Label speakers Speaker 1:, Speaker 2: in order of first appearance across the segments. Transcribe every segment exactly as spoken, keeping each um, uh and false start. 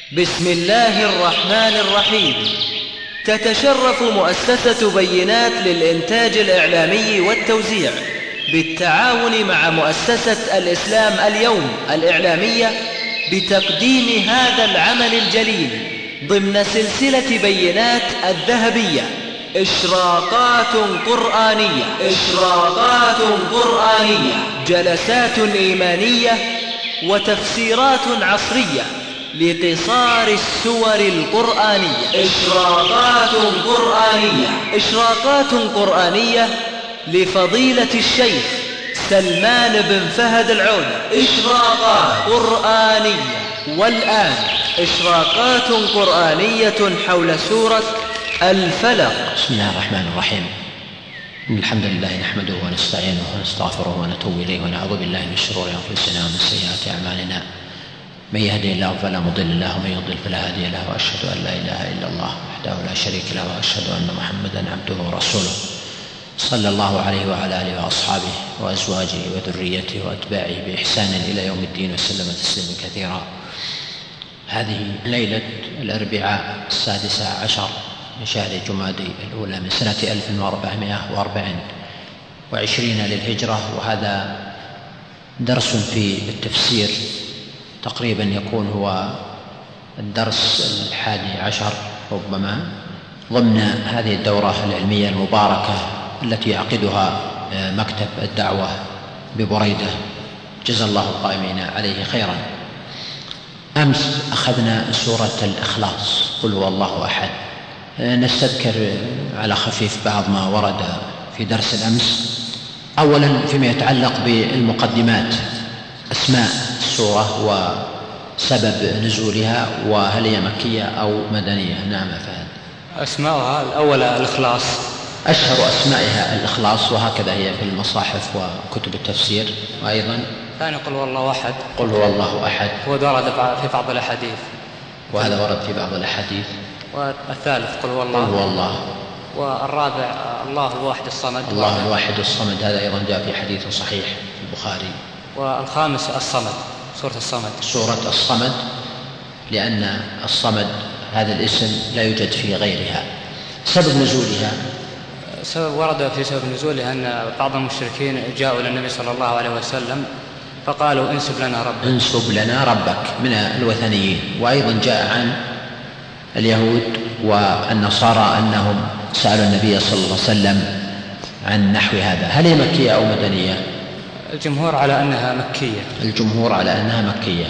Speaker 1: بسم الله الرحمن الرحيم. تتشرف مؤسسة بينات للإنتاج الإعلامي والتوزيع بالتعاون مع مؤسسة الإسلام اليوم الإعلامية بتقديم هذا العمل الجليل ضمن سلسلة بينات الذهبية، إشراقات قرآنية إشراقات قرآنية جلسات إيمانية وتفسيرات عصرية لقصار السور القرآنية. إشراقات قرآنية إشراقات قرآنية لفضيلة الشيخ سلمان بن فهد العود. إشراقات قرآنية. والآن إشراقات قرآنية حول سورة الفلق.
Speaker 2: بسم الله الرحمن الرحيم. إن الحمد لله نحمده ونستعينه ونستغفره ونتوب إليه ونعوذ بالله من شرور أنفسنا ومن سيئات أعمالنا. من يهدي الله فلا مضل له ومن يضلل فلا هادي له، وأشهد أن لا إله إلا الله وحده لا شريك له، وأشهد أن محمدا عبده ورسوله صلى الله عليه وعلى آله وأصحابه وأزواجه وذريته وأتباعه بإحسان إلى يوم الدين وسلم تسليما كثيرا. هذه ليلة الأربعاء السادسة عشر من شهر جمادي الأولى من سنة ألف وأربعمائة وأربع وعشرين للهجرة، وهذا درس في التفسير تقريبا يكون هو الدرس الحادي عشر ربما ضمن هذه الدورة العلمية المباركة التي يعقدها مكتب الدعوة ببريدة، جزا الله القائمين عليه خيرا. أمس أخذنا سورة الإخلاص، قل هو الله أحد. نستذكر على خفيف بعض ما ورد في درس الأمس. أولا فيما يتعلق بالمقدمات، أسماء السورة وسبب نزولها، وهل هي مكية أو مدنية؟ نعم فهد.
Speaker 3: أسماءها الأولى الإخلاص،
Speaker 2: أشهر أسمائها الإخلاص، وهكذا هي في المصاحف وكتب التفسير. وأيضا
Speaker 3: ثاني قل هو الله أحد.
Speaker 2: قل هو الله أحد
Speaker 3: هو ورد في بعض الأحاديث،
Speaker 2: وهذا ورد في بعض الأحاديث.
Speaker 3: والثالث قل هو الله.
Speaker 2: قل هو الله.
Speaker 3: والرابع الله الواحد الصمد.
Speaker 2: الله الواحد الصمد، هذا أيضا جاء في حديث صحيح في البخاري.
Speaker 3: والخامس الصمد، سورة الصمد.
Speaker 2: سورة الصمد، لأن الصمد هذا الاسم لا يوجد في غيرها. سبب نزولها،
Speaker 3: سبب ورد في سبب نزولها أن بعض المشركين جاءوا إلى النبي صلى الله عليه وسلم فقالوا انسب لنا ربك
Speaker 2: انسب لنا ربك من الوثنيين. وأيضا جاء عن اليهود والنصارى أنهم سألوا النبي صلى الله عليه وسلم عن نحو هذا. هل هي مكية أو مدنية؟
Speaker 3: الجمهور على أنها مكية.
Speaker 2: الجمهور على أنها مكية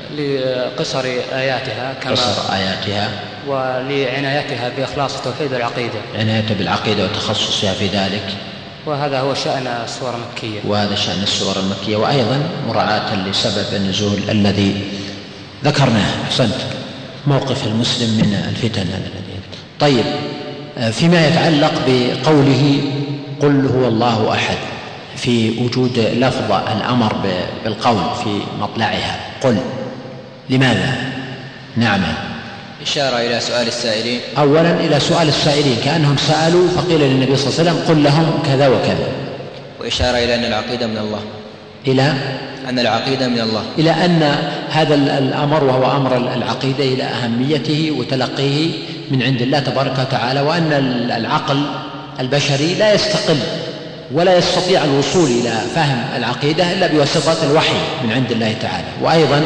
Speaker 3: لقصر آياتها كما
Speaker 2: قصر آياتها
Speaker 3: ولعنايتها بإخلاص توحيد العقيدة،
Speaker 2: عنايتها بالعقيدة وتخصصها في ذلك،
Speaker 3: وهذا هو شأن السورة المكية.
Speaker 2: وهذا شأن السورة المكية. وأيضا مراعاة لسبب النزول الذي ذكرناه. أحسنت، موقف المسلم من الفتن الذي. طيب، فيما يتعلق بقوله قل هو الله أحد، في وجود لفظ الأمر بالقول في مطلعها قل، لماذا؟ نعم،
Speaker 4: إشارة إلى سؤال السائلين.
Speaker 2: أولا إلى سؤال السائلين، كأنهم سألوا فقيل للنبي صلى الله عليه وسلم قل لهم كذا وكذا.
Speaker 4: وإشارة إلى أن العقيدة من الله.
Speaker 2: إلى
Speaker 4: أن العقيدة من الله،
Speaker 2: إلى أن هذا الأمر وهو أمر العقيدة إلى أهميته وتلقيه من عند الله تبارك وتعالى، وأن العقل البشري لا يستقل ولا يستطيع الوصول إلى فهم العقيدة إلا بواسطة الوحي من عند الله تعالى. وأيضا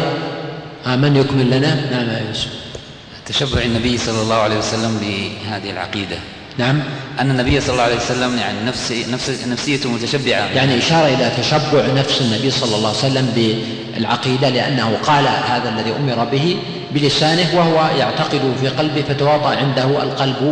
Speaker 2: من يكمل لنا؟ نعم يا يوسف.
Speaker 5: تشبع النبي صلى الله عليه وسلم بهذه العقيدة.
Speaker 2: نعم،
Speaker 5: أن النبي صلى الله عليه وسلم يعني نفس نفس نفسيته متشبعة،
Speaker 2: يعني إشارة إلى تشبع نفس النبي صلى الله عليه وسلم بالعقيدة، لأنه قال هذا الذي أمر به بلسانه وهو يعتقد في قلبه، فتواطأ عنده القلب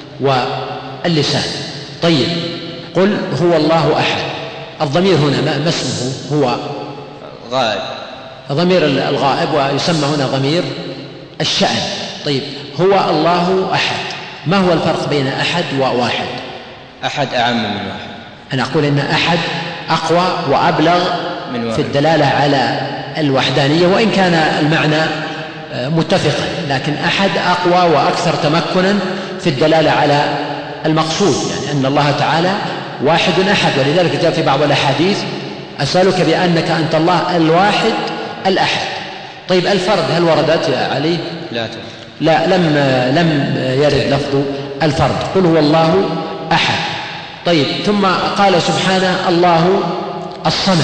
Speaker 2: واللسان. طيب، قل هو الله أحد، الضمير هنا ما اسمه؟ هو
Speaker 4: غائب،
Speaker 2: ضمير الغائب، ويسمى هنا ضمير الشأن. طيب، هو الله أحد، ما هو الفرق بين أحد وواحد؟
Speaker 4: أحد أعم من واحد.
Speaker 2: أنا أقول إن أحد أقوى وأبلغ من واحد في الدلالة على الوحدانية، وإن كان المعنى متفقا، لكن أحد أقوى وأكثر تمكنا في الدلالة على المقصود، يعني أن الله تعالى واحد أحد. ولذلك جاء في بعض الأحاديث أسألك بأنك أنت الله الواحد الأحد. طيب، الفرد هل وردت يا علي؟
Speaker 4: لا تورد.
Speaker 2: لا لم لم يرد لفظ الفرد. قل هو الله أحد. طيب ثم قال سبحانه الله الصمد،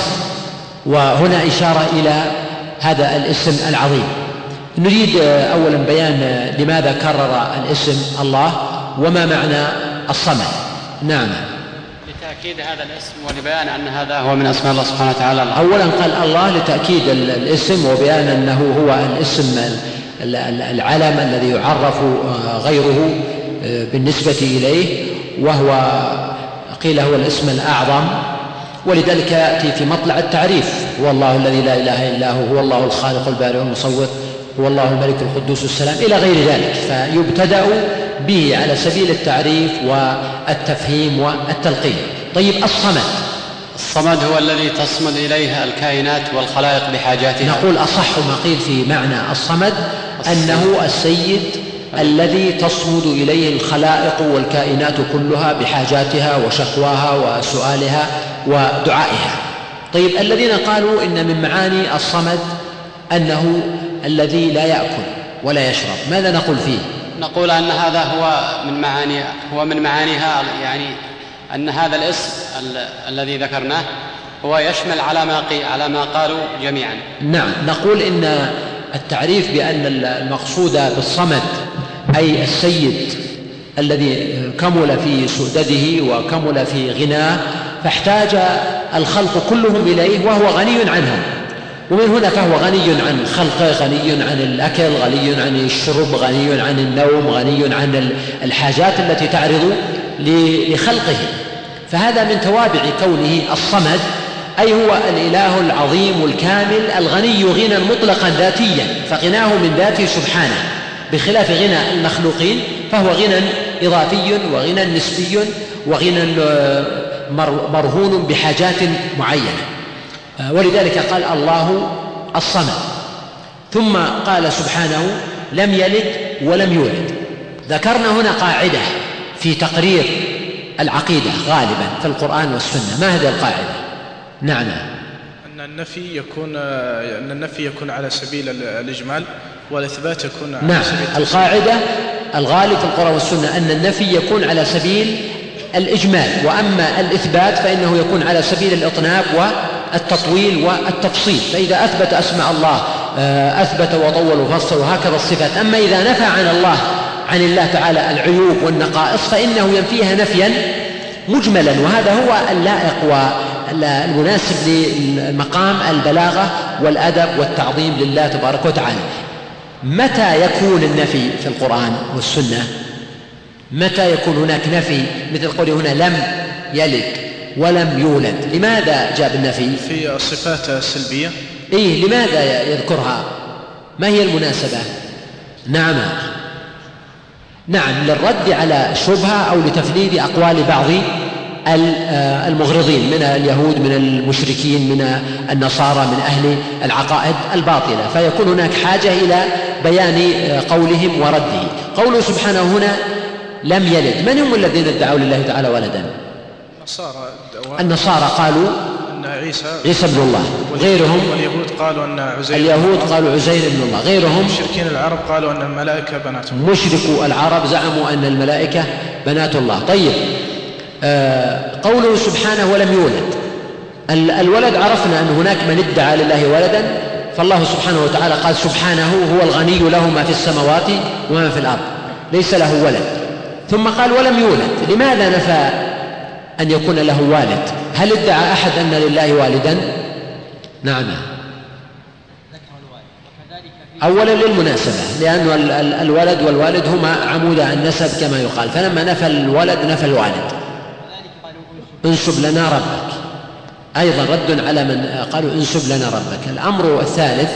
Speaker 2: وهنا إشارة إلى هذا الاسم العظيم. نريد أولا بيان لماذا كرر الاسم الله وما معنى الصمد. نعم.
Speaker 3: لتأكيد هذا الاسم ولبيان أن هذا هو من أسماء الله سبحانه وتعالى.
Speaker 2: أولا قال الله لتأكيد الاسم وبيان أنه هو الاسم العلم الذي يعرف غيره بالنسبة إليه، وهو قيل هو الاسم الأعظم، ولذلك يأتي في مطلع التعريف: هو الله الذي لا إله إلا هو، هو الله الخالق البارئ المصور، هو الله الملك القدوس السلام، إلى غير ذلك. فيبتدأ به على سبيل التعريف والتفهيم والتلقين. طيب الصمد.
Speaker 3: الصمد هو الذي تصمد إليه الكائنات والخلائق بحاجاتها.
Speaker 2: نقول أصح ما قيل في معنى الصمد أنه السيد الذي تصمد إليه الخلائق والكائنات كلها بحاجاتها وشكواها وسؤالها ودعائها. طيب الذين قالوا إن من معاني الصمد أنه الذي لا يأكل ولا يشرب، ماذا نقول فيه؟
Speaker 3: نقول أن هذا هو من معاني هو من معانيها، يعني أن هذا الاسم ال- الذي ذكرناه هو يشمل على ما قي على ما قالوا جميعا.
Speaker 2: نعم. نقول إن التعريف بأن المقصود بالصمد أي السيد الذي كمل في سؤدده وكمل في غناه، فاحتاج الخلق كلهم إليه وهو غني عنهم، ومن هنا فهو غني عن خلقه، غني عن الأكل، غني عن الشرب، غني عن النوم، غني عن الحاجات التي تعرض لخلقه. فهذا من توابع كونه الصمد، أي هو الإله العظيم الكامل الغني غنى مطلقا ذاتيا، فغناه من ذاته سبحانه، بخلاف غنى المخلوقين فهو غنى إضافي وغنى نسبي وغنى مرهون بحاجات معينة. ولذلك قال الله الصمد. ثم قال سبحانه لم يلد ولم يولد. ذكرنا هنا قاعدة في تقرير العقيدة غالبا في القرآن والسنة. ما هذه القاعدة؟ نعم.
Speaker 6: أن النفي يكون أن النفي يكون على سبيل الإجمال، والإثبات يكون على
Speaker 2: نعم.
Speaker 6: سبيل التفصيل.
Speaker 2: القاعدة الغالب في القرآن والسنة أن النفي يكون على سبيل الإجمال، وأما الإثبات فإنه يكون على سبيل الإطناب والتطويل والتفصيل. فإذا أثبت أسماء الله أثبت وطول وفصل، وهكذا الصفات. أما إذا نفى عن الله عن الله تعالى العيوب والنقائص فإنه ينفيها نفيا مجملا، وهذا هو اللائق والمناسب لمقام البلاغة والأدب والتعظيم لله تبارك وتعالى. متى يكون النفي في القرآن والسنة؟ متى يكون هناك نفي مثل قوله هنا لم يلد ولم يولد؟ لماذا جاء بالنفي؟
Speaker 6: في الصفات السلبية.
Speaker 2: إيه، لماذا يذكرها؟ ما هي المناسبة؟ نعم. نعم، للرد على شبهة أو لتفنيد أقوال بعض المغرضين من اليهود، من المشركين، من النصارى، من أهل العقائد الباطلة، فيكون هناك حاجة إلى بيان قولهم ورده. قوله سبحانه هنا لم يلد، من هم الذين ادعوا لله تعالى ولدا؟
Speaker 6: النصارى.
Speaker 2: النصارى قالوا
Speaker 6: أن عيسى
Speaker 2: عيسى ابن الله. غيرهم
Speaker 6: واليهود قالوا أن عزير
Speaker 2: اليهود قالوا عزير ابن الله. غيرهم
Speaker 6: مشركين العرب قالوا أن الملائكة بنات الله.
Speaker 2: مشركو العرب زعموا أن الملائكة بنات الله. طيب آه قوله سبحانه ولم يولد، الولد عرفنا أن هناك من ادعى لله ولدا، فالله سبحانه وتعالى قال سبحانه هو الغني له ما في السماوات وما في الأرض، ليس له ولد. ثم قال ولم يولد. لماذا نفى أن يكون له والد؟ هل ادعى أحد أن لله والدا؟ نعم. أولا للمناسبة، لأن الولد والوالد هما عمود النسب كما يقال، فلما نفى الولد نفى الوالد. انسب لنا ربك، أيضا رد على من قالوا انسب لنا ربك. الأمر الثالث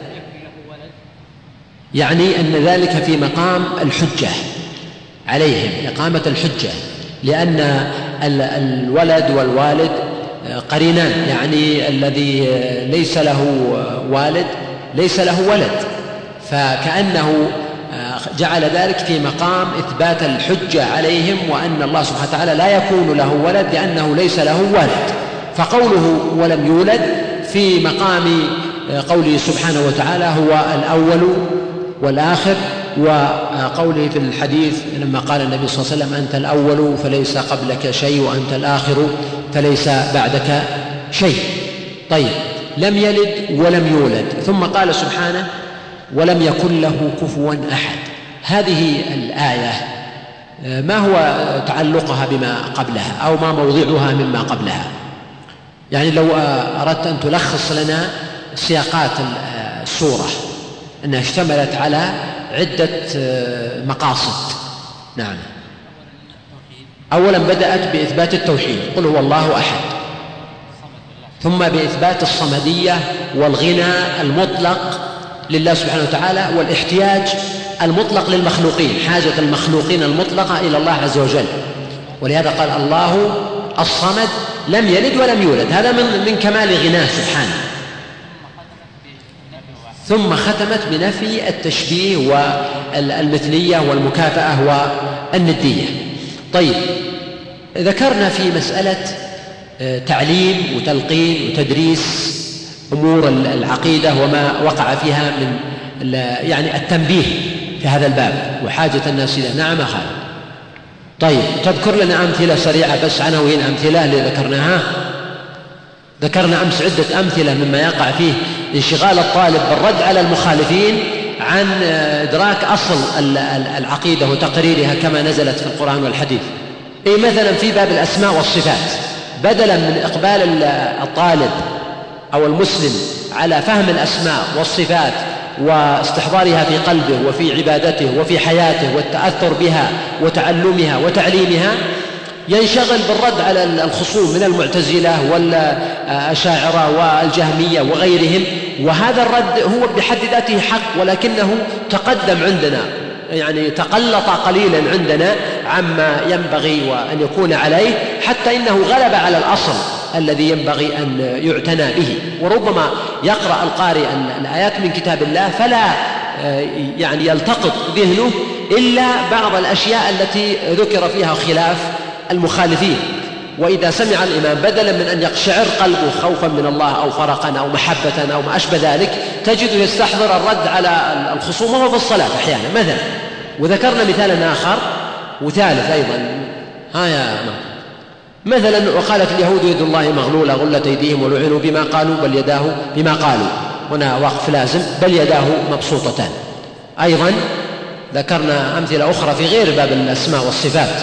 Speaker 2: يعني أن ذلك في مقام الحجة عليهم، إقامة الحجة، لأن الولد والوالد قرينان، يعني الذي ليس له والد ليس له ولد، فكأنه جعل ذلك في مقام إثبات الحجة عليهم، وأن الله سبحانه وتعالى لا يكون له ولد لأنه ليس له والد. فقوله ولم يولد في مقام قوله سبحانه وتعالى هو الأول والآخر، وقوله في الحديث لما قال النبي صلى الله عليه وسلم أنت الأول فليس قبلك شيء وأنت الآخر فليس بعدك شيء. طيب، لم يلد ولم يولد، ثم قال سبحانه ولم يكن له كفوا أحد. هذه الآية ما هو تعلقها بما قبلها أو ما موضعها مما قبلها؟ يعني لو أردت أن تلخص لنا سياقات السورة أنها اشتملت على عدة مقاصد. نعم. أولا بدأت بإثبات التوحيد، قل هو الله أحد، ثم بإثبات الصمدية والغنى المطلق لله سبحانه وتعالى والاحتياج المطلق للمخلوقين، حاجة المخلوقين المطلقة إلى الله عز وجل، ولهذا قال الله الصمد لم يلد ولم يولد، هذا من, من كمال غناه سبحانه. ثم ختمت بنفي التشبيه والمثلية والمكافأة والندية. طيب، ذكرنا في مسألة تعليم وتلقين وتدريس أمور العقيدة وما وقع فيها من يعني التنبيه في هذا الباب وحاجة الناس إلى. نعم أخي. طيب، تذكر لنا أمثلة سريعة بس عناوين أمثلة اللي ذكرناها. ذكرنا أمس عدة أمثلة مما يقع فيه انشغال الطالب بالرد على المخالفين عن إدراك أصل العقيدة وتقريرها كما نزلت في القرآن والحديث. أي مثلا في باب الأسماء والصفات، بدلا من إقبال الطالب أو المسلم على فهم الأسماء والصفات واستحضارها في قلبه وفي عبادته وفي حياته والتأثر بها وتعلمها وتعليمها، ينشغل بالرد على الخصوم من المعتزلة والأشاعرة والجهمية وغيرهم، وهذا الرد هو بحد ذاته حق، ولكنه تقدم عندنا، يعني تقلط قليلا عندنا عما ينبغي وأن يكون عليه، حتى إنه غلب على الأصل الذي ينبغي أن يعتنى به. وربما يقرأ القارئ الآيات من كتاب الله فلا يعني يلتقط ذهنه إلا بعض الأشياء التي ذكر فيها خلاف المخالفين، وإذا سمع الإمام بدلا من أن يقشعر قلبه خوفا من الله أو فرقا أو محبة أو ما أشبه ذلك، تجده يستحضر الرد على الخصوم وهو في الصلاة أحيانا مثلا. وذكرنا مثالا آخر وثالث أيضا، ها يا مثلا وقالت اليهود يد الله مغلولة غلت أيديهم ولعنوا بما قالوا بل يداه بما قالوا، هنا وقف لازم، بل يداه مبسوطتان. أيضا ذكرنا أمثلة أخرى في غير باب الأسماء والصفات.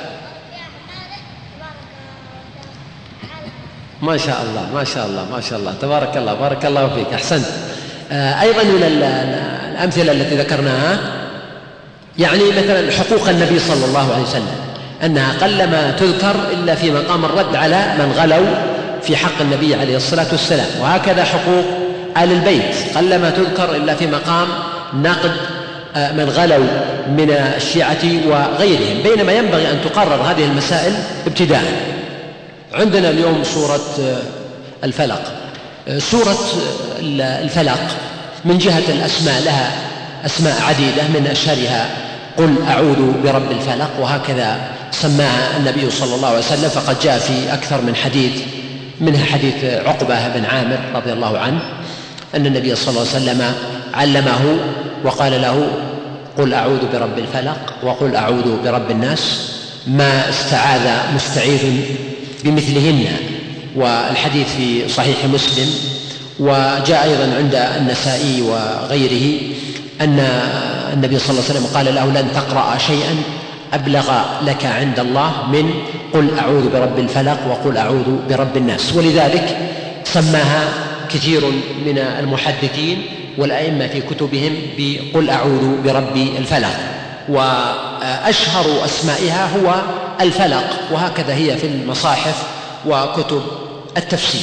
Speaker 2: ما شاء الله ما شاء الله ما شاء الله، تبارك الله، بارك الله فيك، أحسنت. أيضا من الأمثلة التي ذكرناها يعني مثلا حقوق النبي صلى الله عليه وسلم، أنها قلما تذكر إلا في مقام الرد على من غلوا في حق النبي عليه الصلاة والسلام، وهكذا حقوق آل البيت قلما تذكر إلا في مقام نقد من غلوا من الشيعة وغيرهم، بينما ينبغي أن تقرر هذه المسائل ابتداء. عندنا اليوم سورة الفلق. سورة الفلق من جهة الأسماء لها أسماء عديدة، من أشهرها قل أعوذ برب الفلق، وهكذا سماها النبي صلى الله عليه وسلم، فقد جاء في أكثر من حديث، منها حديث عقبة بن عامر رضي الله عنه أن النبي صلى الله عليه وسلم علمه وقال له قل أعوذ برب الفلق وقل أعوذ برب الناس، ما استعاذ مستعيذ بمثلهن. والحديث في صحيح مسلم، وجاء أيضا عند النسائي وغيره أن النبي صلى الله عليه وسلم قال له لن تقرأ شيئا أبلغ لك عند الله من قل أعوذ برب الفلق وقل أعوذ برب الناس، ولذلك سماها كثير من المحدثين والأئمة في كتبهم بقل أعوذ برب الفلق، وأشهر أسمائها هو الفلق، وهكذا هي في المصاحف وكتب التفسير.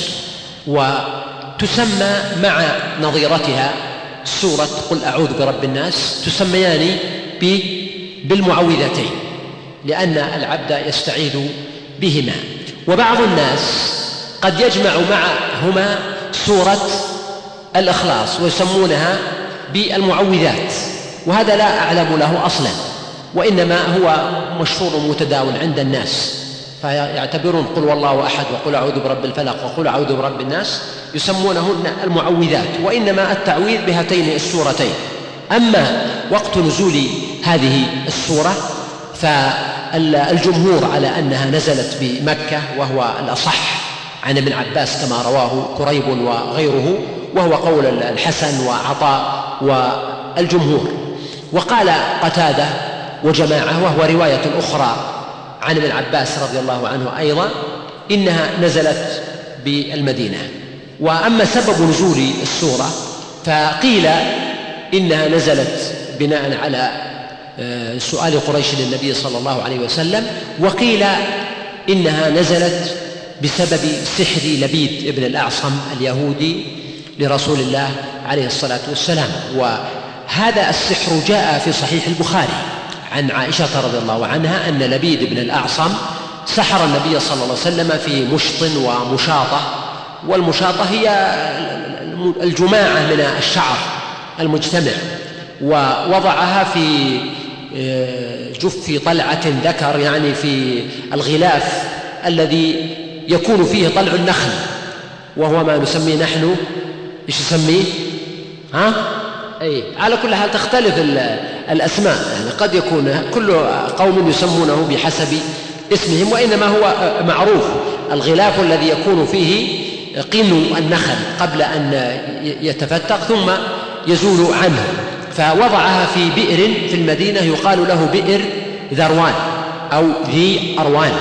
Speaker 2: وتسمى مع نظيرتها سورة قل أعوذ برب الناس تسميان بالمعوذتين، لأن العبد يستعيذ بهما. وبعض الناس قد يجمع معهما سورة الإخلاص ويسمونها بالمعوذات، وهذا لا أعلم له أصلا، وإنما هو مشهور متداول عند الناس، فيعتبرون قل والله أحد وقل أعوذ برب الفلق وقل أعوذ برب الناس يسمونهن المعوذات، وإنما التعويذ بهاتين السورتين أما وقت نزول هذه السورة فالجمهور على أنها نزلت بمكة، وهو الأصح عن ابن عباس كما رواه كريب وغيره، وهو قول الحسن وعطاء والجمهور. وقال قتادة وجماعة، وهو رواية أخرى عن ابن عباس رضي الله عنه أيضا، إنها نزلت بالمدينة. وأما سبب نزول السورة فقيل إنها نزلت بناء على سؤال قريش للنبي صلى الله عليه وسلم، وقيل إنها نزلت بسبب سحر لبيد ابن الأعصم اليهودي لرسول الله عليه الصلاة والسلام. وهذا السحر جاء في صحيح البخاري عن عائشة رضي الله عنها أن لبيد ابن الأعصم سحر النبي صلى الله عليه وسلم في مشط ومشاطة، والمشاطة هي الجماعة من الشعر المجتمع، ووضعها في جف طلعة ذكر، يعني في الغلاف الذي يكون فيه طلع النخل، وهو ما نسميه نحن إيش نسميه؟ ها؟ أي على كل حال تختلف الأسماء، يعني قد يكون كل قوم يسمونه بحسب اسمهم، وإنما هو معروف الغلاف الذي يكون فيه قن النخل قبل أن يتفتق ثم يزول عنه. فوضعها في بئر في المدينة يقال له بئر ذروان أو ذي أروان.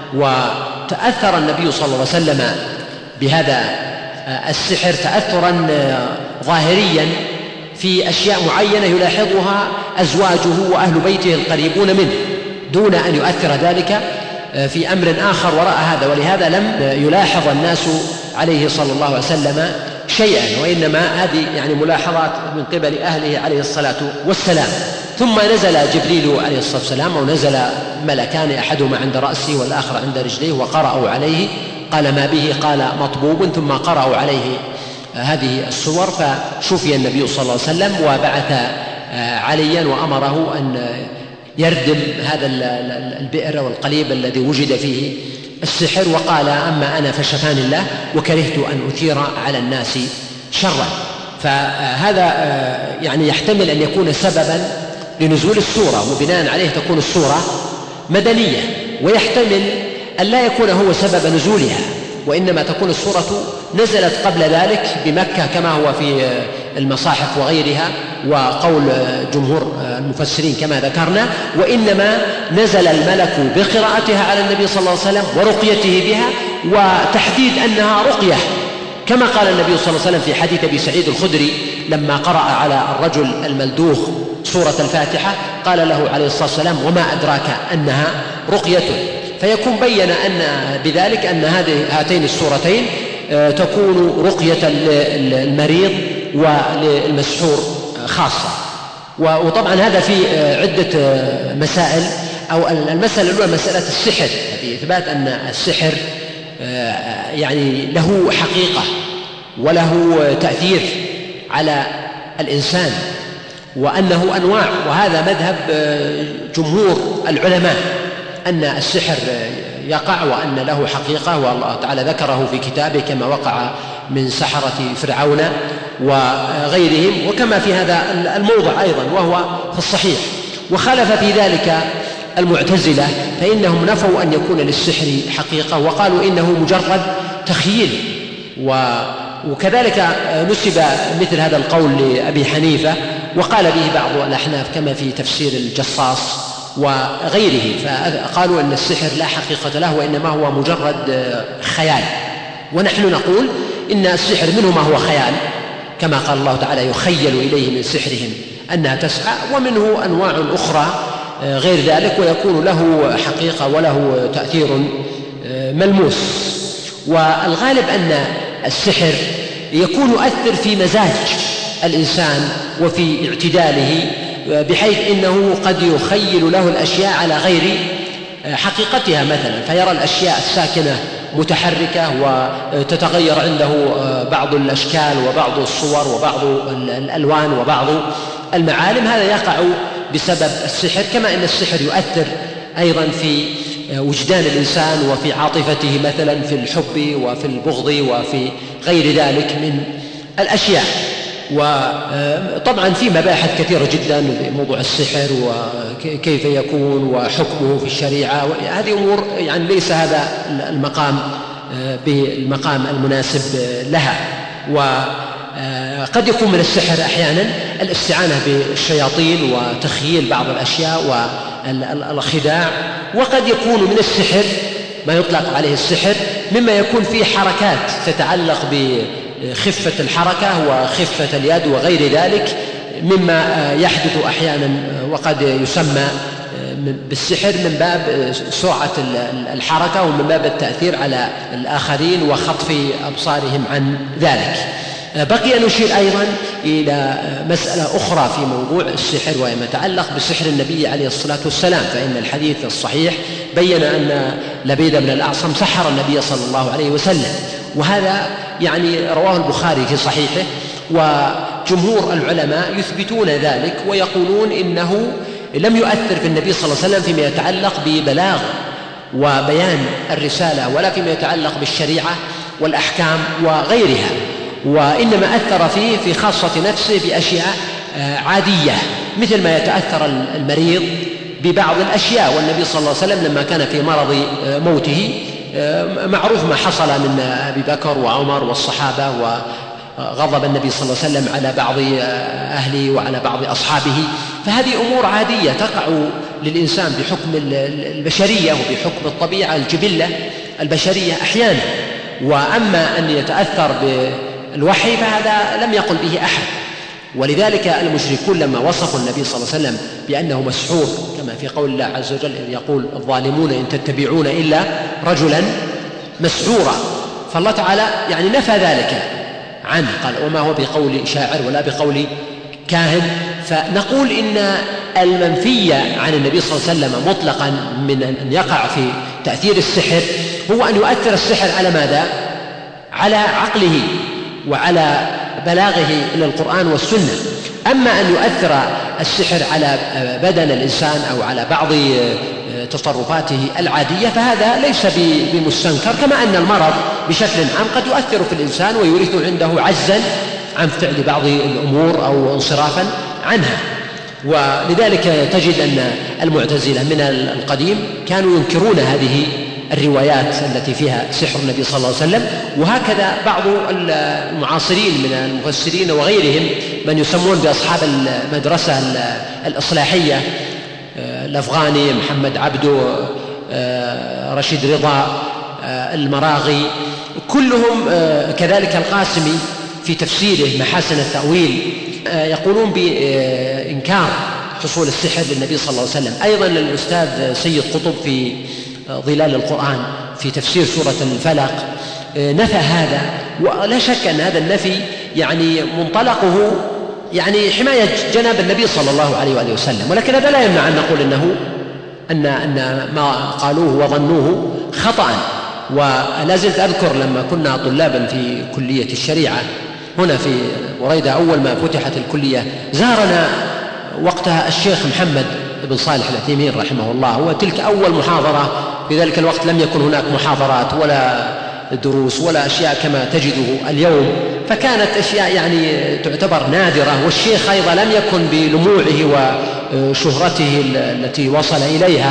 Speaker 2: وتأثر النبي صلى الله عليه وسلم بهذا السحر تأثرا ظاهريا في أشياء معينة يلاحظها أزواجه وأهل بيته القريبون منه، دون أن يؤثر ذلك في أمر آخر وراء هذا. ولهذا لم يلاحظ الناس عليه صلى الله عليه وسلم شيئا، وإنما هذه يعني ملاحظات من قبل أهله عليه الصلاة والسلام. ثم نزل جبريل عليه الصلاة والسلام، أو نزل ملكان أحدهما عند رأسه والآخر عند رجليه، وقرأوا عليه. قال ما به؟ قال مطبوب. ثم قرأوا عليه هذه السور، فشفي النبي صلى الله عليه وسلم، وبعث عليا وأمره أن يردم هذا البئر والقليب الذي وجد فيه السحر، وقال أما أنا فشفاني الله وكرهت أن أثير على الناس شرا. فهذا يعني يحتمل أن يكون سببا لنزول السورة، وبناء عليه تكون السورة مدنية، ويحتمل أن لا يكون هو سبب نزولها، وإنما تكون السورة نزلت قبل ذلك بمكة كما هو في المصاحف وغيرها، وقول جمهور المفسرين كما ذكرنا، وإنما نزل الملك بقراءتها على النبي صلى الله عليه وسلم ورقيته بها، وتحديد أنها رقية، كما قال النبي صلى الله عليه وسلم في حديث أبي سعيد الخدري لما قرأ على الرجل الملدوخ سورة الفاتحة قال له عليه الصلاة والسلام وما أدراك أنها رقية. فيكون بين أن بذلك أن هذه هاتين السورتين تكون رقية للمريض وللمسحور خاصة. وطبعا هذا في عدة مسائل، أو المسألة الأولى مسألة السحر، في إثبات أن السحر يعني له حقيقة وله تأثير على الإنسان، وأنه أنواع، وهذا مذهب جمهور العلماء أن السحر يقع وأن له حقيقة، والله تعالى ذكره في كتابه كما وقع من سحرة فرعون وغيرهم، وكما في هذا الموضع أيضا وهو في الصحيح. وخالف في ذلك المعتزلة، فإنهم نفوا أن يكون للسحر حقيقة، وقالوا إنه مجرد تخيل. وكذلك نسب مثل هذا القول لأبي حنيفة، وقال به بعض الأحناف كما في تفسير الجصاص وغيره، فقالوا أن السحر لا حقيقة له وإنما هو مجرد خيال. ونحن نقول إن السحر منه ما هو خيال، كما قال الله تعالى يخيل إليه من سحرهم أنها تسعى، ومنه أنواع أخرى غير ذلك ويكون له حقيقة وله تأثير ملموس. والغالب أن السحر يكون يؤثر في مزاج الإنسان وفي اعتداله، بحيث إنه قد يخيل له الأشياء على غير حقيقتها، مثلا فيرى الأشياء الساكنة متحركة وتتغير عنده بعض الأشكال وبعض الصور وبعض الألوان وبعض المعالم. هذا يقع بسبب السحر، كما أن السحر يؤثر أيضا في وجدان الإنسان وفي عاطفته، مثلا في الحب وفي البغض وفي غير ذلك من الأشياء. وطبعا في مباحث كثيرة جدا في موضوع السحر وكيف يكون وحكمه في الشريعة، هذه أمور يعني ليس هذا المقام بالمقام المناسب لها. وقد يكون من السحر أحيانا الاستعانة بالشياطين وتخييل بعض الأشياء والخداع، وقد يكون من السحر ما يطلق عليه السحر مما يكون فيه حركات تتعلق بخفة الحركة وخفة اليد وغير ذلك مما يحدث أحيانا، وقد يسمى بالسحر من باب سرعة الحركة ومن باب التأثير على الآخرين وخطف أبصارهم عن ذلك. بقي أن نشير أيضا إلى مسألة أخرى في موضوع السحر وما يتعلق بسحر النبي عليه الصلاة والسلام، فإن الحديث الصحيح بين أن لبيد بن الأعصم سحر النبي صلى الله عليه وسلم، وهذا يعني رواه البخاري في صحيحه، وجمهور العلماء يثبتون ذلك ويقولون إنه لم يؤثر في النبي صلى الله عليه وسلم فيما يتعلق ببلاغ وبيان الرسالة ولا فيما يتعلق بالشريعة والأحكام وغيرها، وإنما أثر فيه في خاصة نفسه بأشياء عادية مثل ما يتأثر المريض ببعض الأشياء. والنبي صلى الله عليه وسلم لما كان في مرض موته معروف ما حصل من أبي بكر وعمر والصحابة، وغضب النبي صلى الله عليه وسلم على بعض أهله وعلى بعض أصحابه، فهذه أمور عادية تقع للإنسان بحكم البشرية وبحكم الطبيعة الجبلة البشرية أحيانا. وأما أن يتأثر بالوحي فهذا لم يقل به أحد، ولذلك المشركون لما وصفوا النبي صلى الله عليه وسلم بأنه مسحور كما في قول الله عز وجل إذ يقول الظالمون إن تتبعون إلا رجلا مسحورا، فالله تعالى يعني نفى ذلك عنه، قال وما هو بقول شاعر ولا بقول كاهن. فنقول إن المنفي عن النبي صلى الله عليه وسلم مطلقا من أن يقع في تأثير السحر هو أن يؤثر السحر على ماذا؟ على عقله وعلى بلاغه إلى القرآن والسنة. أما أن يؤثر السحر على بدن الإنسان أو على بعض تصرفاته العادية فهذا ليس بمستنكر، كما أن المرض بشكل عام قد يؤثر في الإنسان ويورث عنده عجزا عن فعل بعض الأمور أو انصرافا عنها. ولذلك تجد أن المعتزلة من القديم كانوا ينكرون هذه الروايات التي فيها سحر النبي صلى الله عليه وسلم، وهكذا بعض المعاصرين من المفسرين وغيرهم من يسمون بأصحاب المدرسة الإصلاحية، الأفغاني محمد عبده، رشيد رضا، المراغي، كلهم كذلك القاسمي في تفسيره محاسن التأويل يقولون بإنكار حصول السحر للنبي صلى الله عليه وسلم. أيضا الأستاذ سيد قطب في ظلال القرآن في تفسير سورة الفلق نفى هذا، ولا شك أن هذا النفي يعني منطلقه يعني حماية جناب النبي صلى الله عليه وآله وسلم، ولكن هذا لا يمنع أن نقول إنه أن أن ما قالوه وظنوه خطأ. ولا زلت أذكر لما كنا طلابا في كلية الشريعة هنا في بريدة أول ما فتحت الكلية زارنا وقتها الشيخ محمد بن صالح العثيمين رحمه الله، وتلك أول محاضرة. في ذلك الوقت لم يكن هناك محاضرات ولا دروس ولا أشياء كما تجده اليوم، فكانت أشياء يعني تعتبر نادرة، والشيخ أيضا لم يكن بلموعه وشهرته التي وصل إليها،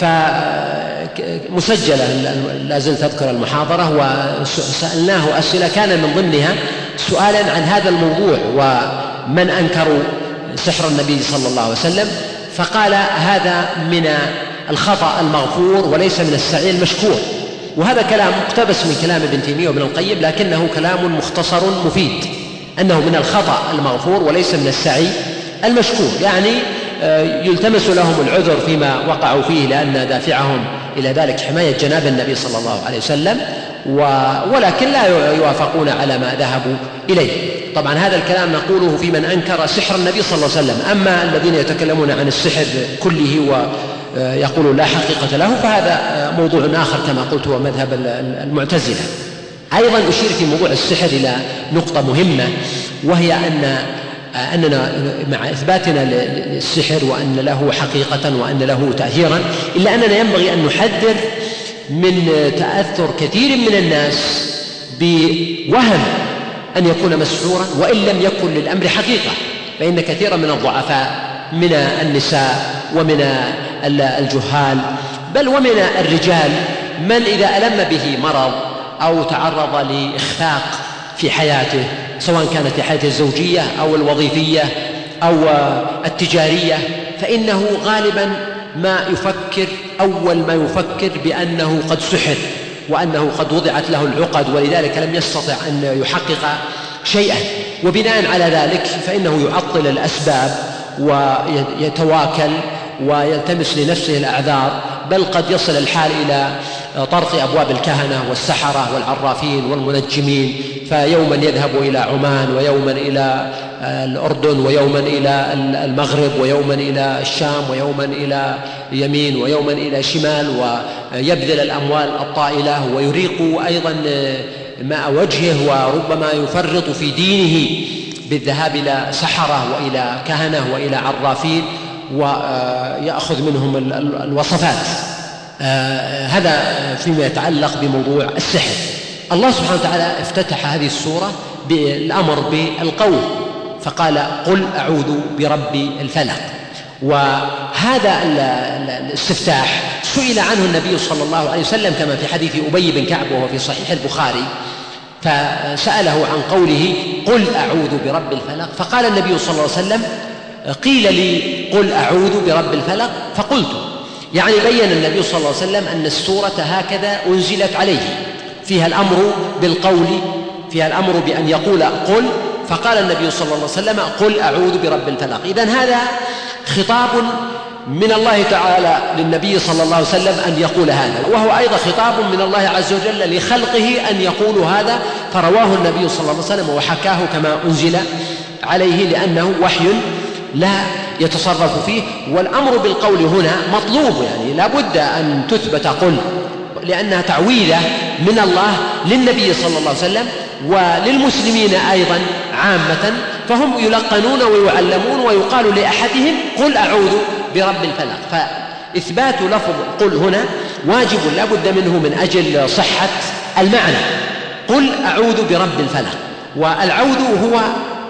Speaker 2: فمسجلة لا زلت أذكر المحاضرة، وسألناه أسئلة كان من ضمنها سؤالا عن هذا الموضوع ومن أنكروا سحر النبي صلى الله عليه وسلم، فقال هذا من الخطأ المغفور وليس من السعي المشكور. وهذا كلام مقتبس من كلام ابن تيمية وابن القيم، لكنه كلام مختصر مفيد، أنه من الخطأ المغفور وليس من السعي المشكور، يعني يلتمس لهم العذر فيما وقعوا فيه لأن دافعهم إلى ذلك حماية جناب النبي صلى الله عليه وسلم، ولكن لا يوافقون على ما ذهبوا إليه. طبعا هذا الكلام نقوله في من أنكر سحر النبي صلى الله عليه وسلم. أما الذين يتكلمون عن السحر كله ويقولون لا حقيقة له فهذا موضوع آخر كما قلت هو مذهب المعتزلة. أيضا أشير في موضوع السحر إلى نقطة مهمة، وهي أن أننا مع إثباتنا للسحر وأن له حقيقة وأن له تأثيرا، إلا أننا ينبغي أن نحذر من تأثر كثير من الناس بوهم أن يكون مسحورا وإن لم يكن للأمر حقيقة، فإن كثيرا من الضعفاء من النساء ومن الجهال بل ومن الرجال من إذا ألم به مرض أو تعرض لإخفاق في حياته، سواء كانت في حياته الزوجية أو الوظيفية أو التجارية، فإنه غالبا ما يفكر أول ما يفكر بأنه قد سحر وأنه قد وضعت له العقد، ولذلك لم يستطع أن يحقق شيئا، وبناء على ذلك فإنه يعطل الأسباب ويتواكل ويلتمس لنفسه الأعذار، بل قد يصل الحال إلى طرق أبواب الكهنة والسحرة والعرافين والمنجمين، فيوما يذهب إلى عمان ويوما إلى الأردن ويوما إلى المغرب ويوما إلى الشام ويوما إلى يمين ويوما إلى شمال، ويبذل الأموال الطائلة ويريق أيضا ماء وجهه، وربما يفرط في دينه بالذهاب إلى سحرة وإلى كهنة وإلى عرافين ويأخذ منهم الوصفات. هذا فيما يتعلق بموضوع السحر. الله سبحانه وتعالى افتتح هذه السورة بالأمر بالقول، فقال قل أعوذ برب الفلق، وهذا الاستفتاح سئل عنه النبي صلى الله عليه وسلم كما في حديث أبي بن كعب وهو في صحيح البخاري، فسأله عن قوله قل أعوذ برب الفلق، فقال النبي صلى الله عليه وسلم قيل لي قل أعوذ برب الفلق فقلت، يعني بين النبي صلى الله عليه وسلم أن السورة هكذا أنزلت عليه، فيها الأمر بالقول، فيها الأمر بأن يقول قل، فقال النبي صلى الله عليه وسلم قل أعوذ برب الفلق. إذن هذا خطاب من الله تعالى للنبي صلى الله عليه وسلم أن يقول هذا، وهو أيضا خطاب من الله عز وجل لخلقه أن يقولوا هذا، فرواه النبي صلى الله عليه وسلم وحكاه كما أنزل عليه، لأنه وحي لا يتصرف فيه. والأمر بالقول هنا مطلوب، يعني لا بد أن تثبت قل، لأنها تعويذة من الله للنبي صلى الله عليه وسلم وللمسلمين أيضا عامة، فهم يلقنون ويعلمون ويقال لأحدهم قل أعوذ برب الفلق، فإثبات لفظ قل هنا واجب لا بد منه من أجل صحة المعنى. قل أعوذ برب الفلق، والعوذ هو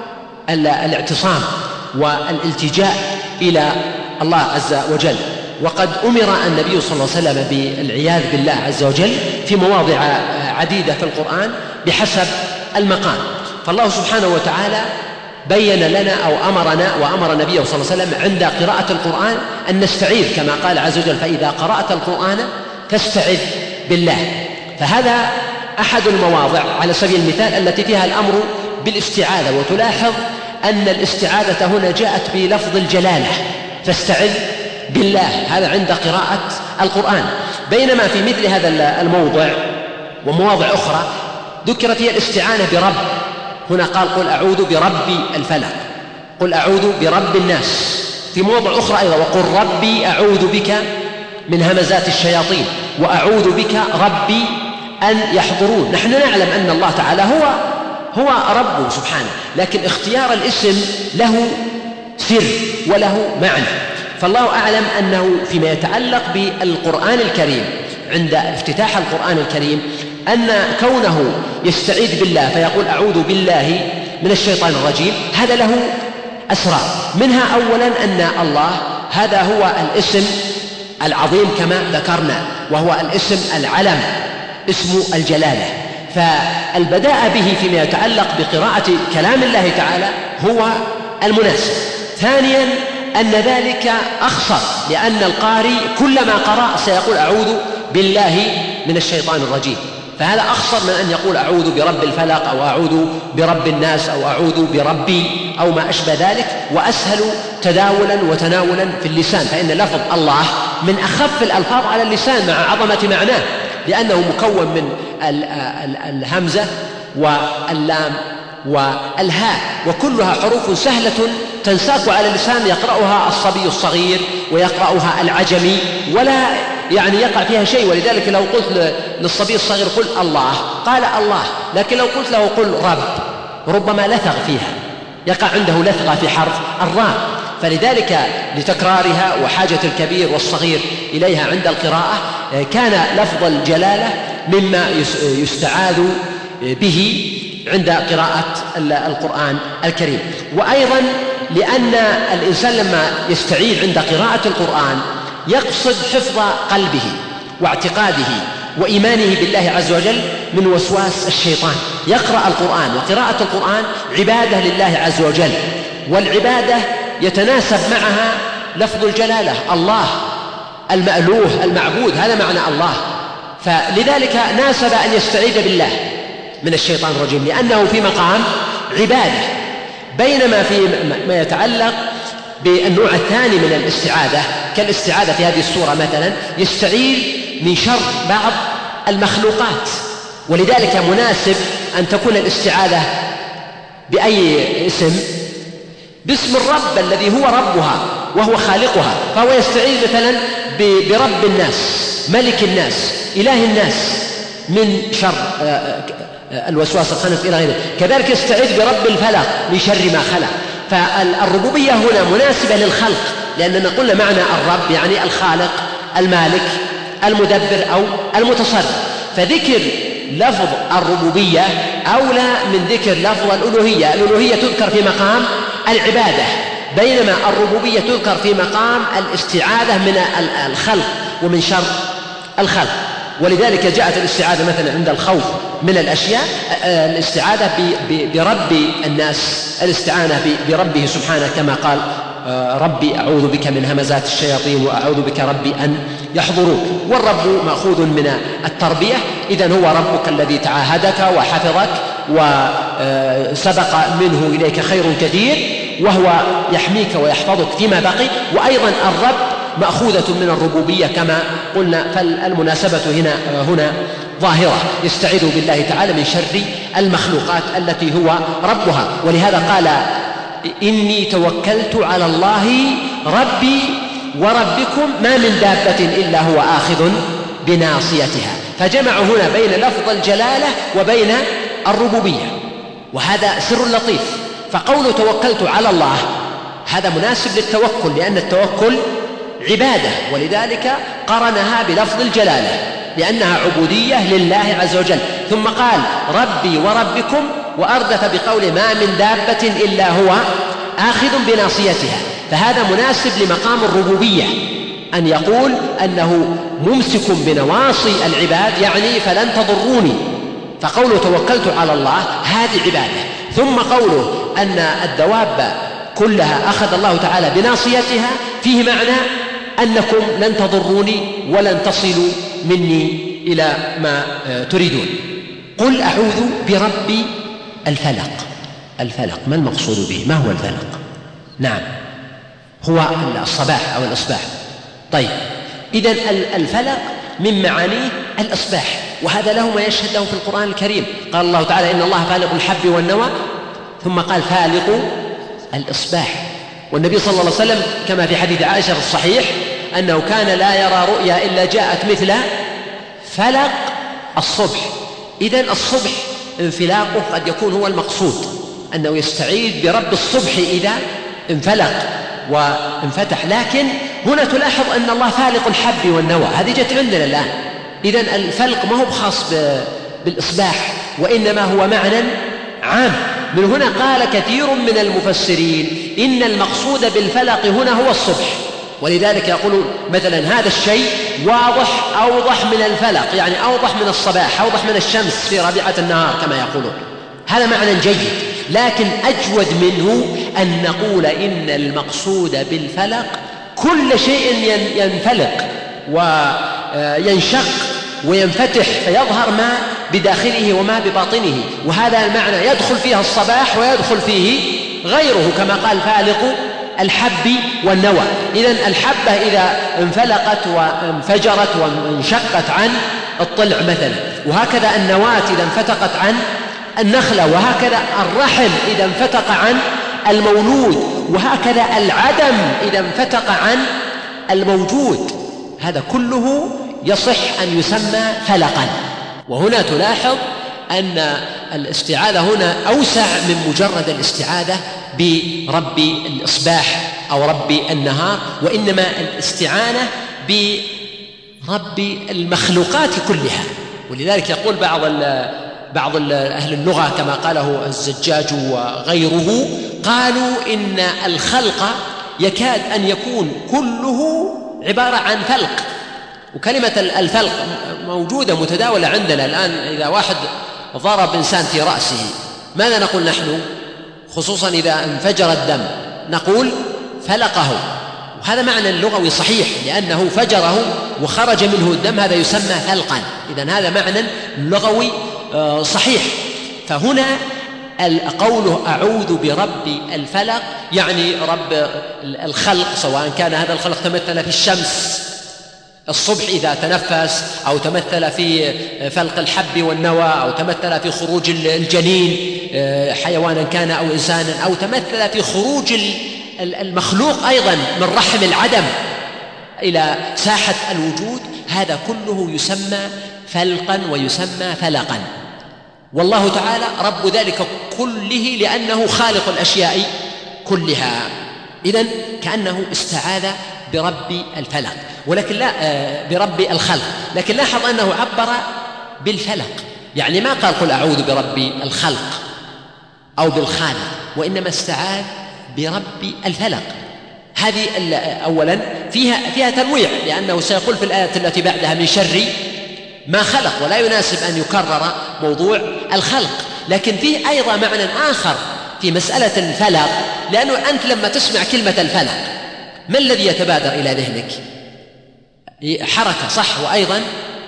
Speaker 2: الاعتصام والالتجاء إلى الله عز وجل، وقد أمر النبي صلى الله عليه وسلم بالعياذ بالله عز وجل في مواضع عديدة في القرآن بحسب المقام. فالله سبحانه وتعالى بين لنا أو أمرنا وأمر النبي صلى الله عليه وسلم عند قراءة القرآن أن نستعيذ، كما قال عز وجل فإذا قرأت القرآن فاستعذ بالله. فهذا أحد المواضع على سبيل المثال التي فيها الأمر بالاستعاذة، وتلاحظ أن الاستعاذة هنا جاءت بلفظ الجلالة فاستعذ بالله، هذا عند قراءة القرآن، بينما في مثل هذا الموضع ومواضع أخرى ذكرت هي الاستعانة برب. هنا قال قل أعوذ برب الفلق، قل أعوذ برب الناس، في مواضع أخرى أيضا وقل ربي أعوذ بك من همزات الشياطين وأعوذ بك ربي أن يحضرون. نحن نعلم أن الله تعالى هو هو رب سبحانه، لكن اختيار الاسم له سر وله معنى. فالله أعلم أنه فيما يتعلق بالقرآن الكريم عند افتتاح القرآن الكريم أن كونه يستعيذ بالله فيقول أعوذ بالله من الشيطان الرجيم، هذا له أسرار، منها أولا أن الله هذا هو الاسم العظيم كما ذكرنا، وهو الاسم العلم، اسم الجلالة، فالبداء به فيما يتعلق بقراءة كلام الله تعالى هو المناسب. ثانيا أن ذلك أخصر، لأن القارئ كلما قرأ سيقول أعوذ بالله من الشيطان الرجيم، فهذا أخصر من أن يقول أعوذ برب الفلق أو أعوذ برب الناس أو أعوذ بربي أو ما أشبه ذلك، وأسهل تداولا وتناولا في اللسان، فإن لفظ الله من أخف الألفاظ على اللسان مع عظمة معناه، لأنه مكون من الهمزة واللام والهاء، وكلها حروف سهلة تنساق على اللسان، يقرأها الصبي الصغير ويقرأها العجمي ولا يعني يقع فيها شيء. ولذلك لو قلت للصبي الصغير قل الله قال الله، لكن لو قلت له قل رب ربما لثغ فيها، يقع عنده لثغة في حرف الراء، فلذلك لتكرارها وحاجة الكبير والصغير إليها عند القراءة كان لفظ الجلالة مما يستعاذ به
Speaker 7: عند قراءة القرآن الكريم. وأيضا لأن الإنسان لما يستعيذ عند قراءة القرآن يقصد حفظ قلبه واعتقاده وإيمانه بالله عز وجل من وسواس الشيطان. يقرأ القرآن، وقراءة القرآن عبادة لله عز وجل، والعبادة يتناسب معها لفظ الجلالة الله المألوه المعبود، هذا معنى الله. فلذلك ناسب أن يستعيذ بالله من الشيطان الرجيم لأنه في مقام عبادة. بينما في ما يتعلق بالنوع الثاني من الاستعاذة كالاستعاذة في هذه السورة مثلا يستعيذ من شر بعض المخلوقات، ولذلك مناسب أن تكون الاستعاذة بأي اسم؟ باسم الرب الذي هو ربها وهو خالقها. فهو يستعيذ مثلا برب الناس ملك الناس إله الناس من شر الوسواس الخنس إلى غيره. كذلك يستعيذ برب الفلق من شر ما خلق. فالربوبية هنا مناسبة للخلق، لأننا قلنا معنى الرب يعني الخالق المالك المدبر أو المتصرف. فذكر لفظ الربوبية أولى من ذكر لفظ الألوهية. الألوهية تذكر في مقام العبادة، بينما الربوبية تذكر في مقام الاستعاذة من الخلق ومن شر الخلق. ولذلك جاءت الاستعاذة مثلا عند الخوف من الأشياء، الاستعاذة برب الناس، الاستعانة بربه سبحانه كما قال ربي أعوذ بك من همزات الشياطين وأعوذ بك ربي أن يحضرون. والرب مأخوذ من التربية، إذن هو ربك الذي تعاهدك وحفظك وسبق منه إليك خير كثير، وهو يحميك ويحفظك فيما بقي. وأيضا الرب مأخوذة من الربوبية كما قلنا، فالمناسبة هنا هنا ظاهرة. يستعيذ بالله تعالى من شر المخلوقات التي هو ربها. ولهذا قال إني توكلت على الله ربي وربكم ما من دابة إلا هو آخذ بناصيتها. فجمع هنا بين لفظ الجلالة وبين الربوبية، وهذا سر لطيف. فقول توكلت على الله هذا مناسب للتوكل، لأن التوكل عبادة، ولذلك قرنها بلفظ الجلالة لأنها عبودية لله عز وجل. ثم قال ربي وربكم، وأردف بقول ما من دابة إلا هو آخذ بناصيتها. فهذا مناسب لمقام الربوبية، أن يقول أنه ممسك بنواصي العباد، يعني فلن تضروني. فقوله توكلت على الله هذه عبادة. ثم قوله أن الدواب كلها أخذ الله تعالى بناصيتها فيه معنى أنكم لن تضروني ولن تصلوا مني إلى ما تريدون. قل أعوذ برب الفلق. الفلق ما المقصود به؟ ما هو الفلق؟ نعم هو الصباح أو الإصباح. طيب إذن الفلق من معانيه الإصباح، وهذا له ما يشهد له في القرآن الكريم. قال الله تعالى إن الله فالق الحب والنوى، ثم قال فالق الإصباح. والنبي صلى الله عليه وسلم كما في حديث عائشة الصحيح أنه كان لا يرى رؤيا إلا جاءت مثل فلق الصبح. إذن الصبح انفلاقه قد يكون هو المقصود، أنه يستعيذ برب الصبح إذا انفلق وانفتح. لكن هنا تلاحظ أن الله فالق الحب والنوى، هذه جت عندنا الآن. إذن الفلق ما هو خاص بالإصباح، وإنما هو معنى عام. من هنا قال كثير من المفسرين إن المقصود بالفلق هنا هو الصبح، ولذلك يقولون مثلا هذا الشيء واضح أوضح من الفلق، يعني أوضح من الصباح، أوضح من الشمس في ربيعة النهار كما يقولون. هذا معنى جيد، لكن أجود منه أن نقول إن المقصود بالفلق كل شيء ينفلق وينشق وينفتح فيظهر ما بداخله وما بباطنه، وهذا المعنى يدخل فيها الصباح ويدخل فيه غيره، كما قال فالق الحب والنوى. إذن الحبة إذا انفلقت وانفجرت وانشقت عن الطلع مثلا، وهكذا النواة إذا انفتقت عن النخلة، وهكذا الرحم إذا انفتق عن المولود، وهكذا العدم إذا انفتق عن الموجود. هذا كله يصح أن يسمى فلقا. وهنا تلاحظ أن الاستعاذة هنا أوسع من مجرد الاستعاذة برب الإصباح أو رب النهار، وإنما الاستعانة برب المخلوقات كلها. ولذلك يقول بعض بعض أهل اللغة كما قاله الزجاج وغيره قالوا إن الخلق يكاد أن يكون كله عبارة عن فلق. وكلمة الفلق موجودة متداولة عندنا الآن. إذا واحد ضرب إنسان في رأسه ماذا نقول نحن؟ خصوصا إذا انفجر الدم نقول فلقه، وهذا معنى اللغوي صحيح لأنه فجره وخرج منه الدم، هذا يسمى فلقا. إذن هذا معنى لغوي صحيح. فهنا قوله أعوذ برب الفلق يعني رب الخلق، سواء كان هذا الخلق تمثل في الشمس الصبح إذا تنفس، أو تمثل في فلق الحب والنوى، أو تمثل في خروج الجنين حيوانا كان أو إنسانا، أو تمثل في خروج المخلوق أيضا من رحم العدم إلى ساحة الوجود، هذا كله يسمى فلقا ويسمى فلقا. والله تعالى رب ذلك كله لأنه خالق الأشياء كلها. إذن كأنه استعاذ برب الفلق، ولكن لا برب الخلق، لكن لاحظ أنه عبر بالفلق، يعني ما قال قل أعوذ برب الخلق أو بالخالق، وإنما استعاذ برب الفلق. هذه أولا فيها, فيها تنويع، لأنه سيقول في الآية التي بعدها من شر ما خلق، ولا يناسب أن يكرر موضوع الخلق. لكن فيه أيضا معنى آخر في مسألة الفلق، لأنه أنت لما تسمع كلمة الفلق ما الذي يتبادر إلى ذهنك؟ حركة، صح؟ وأيضا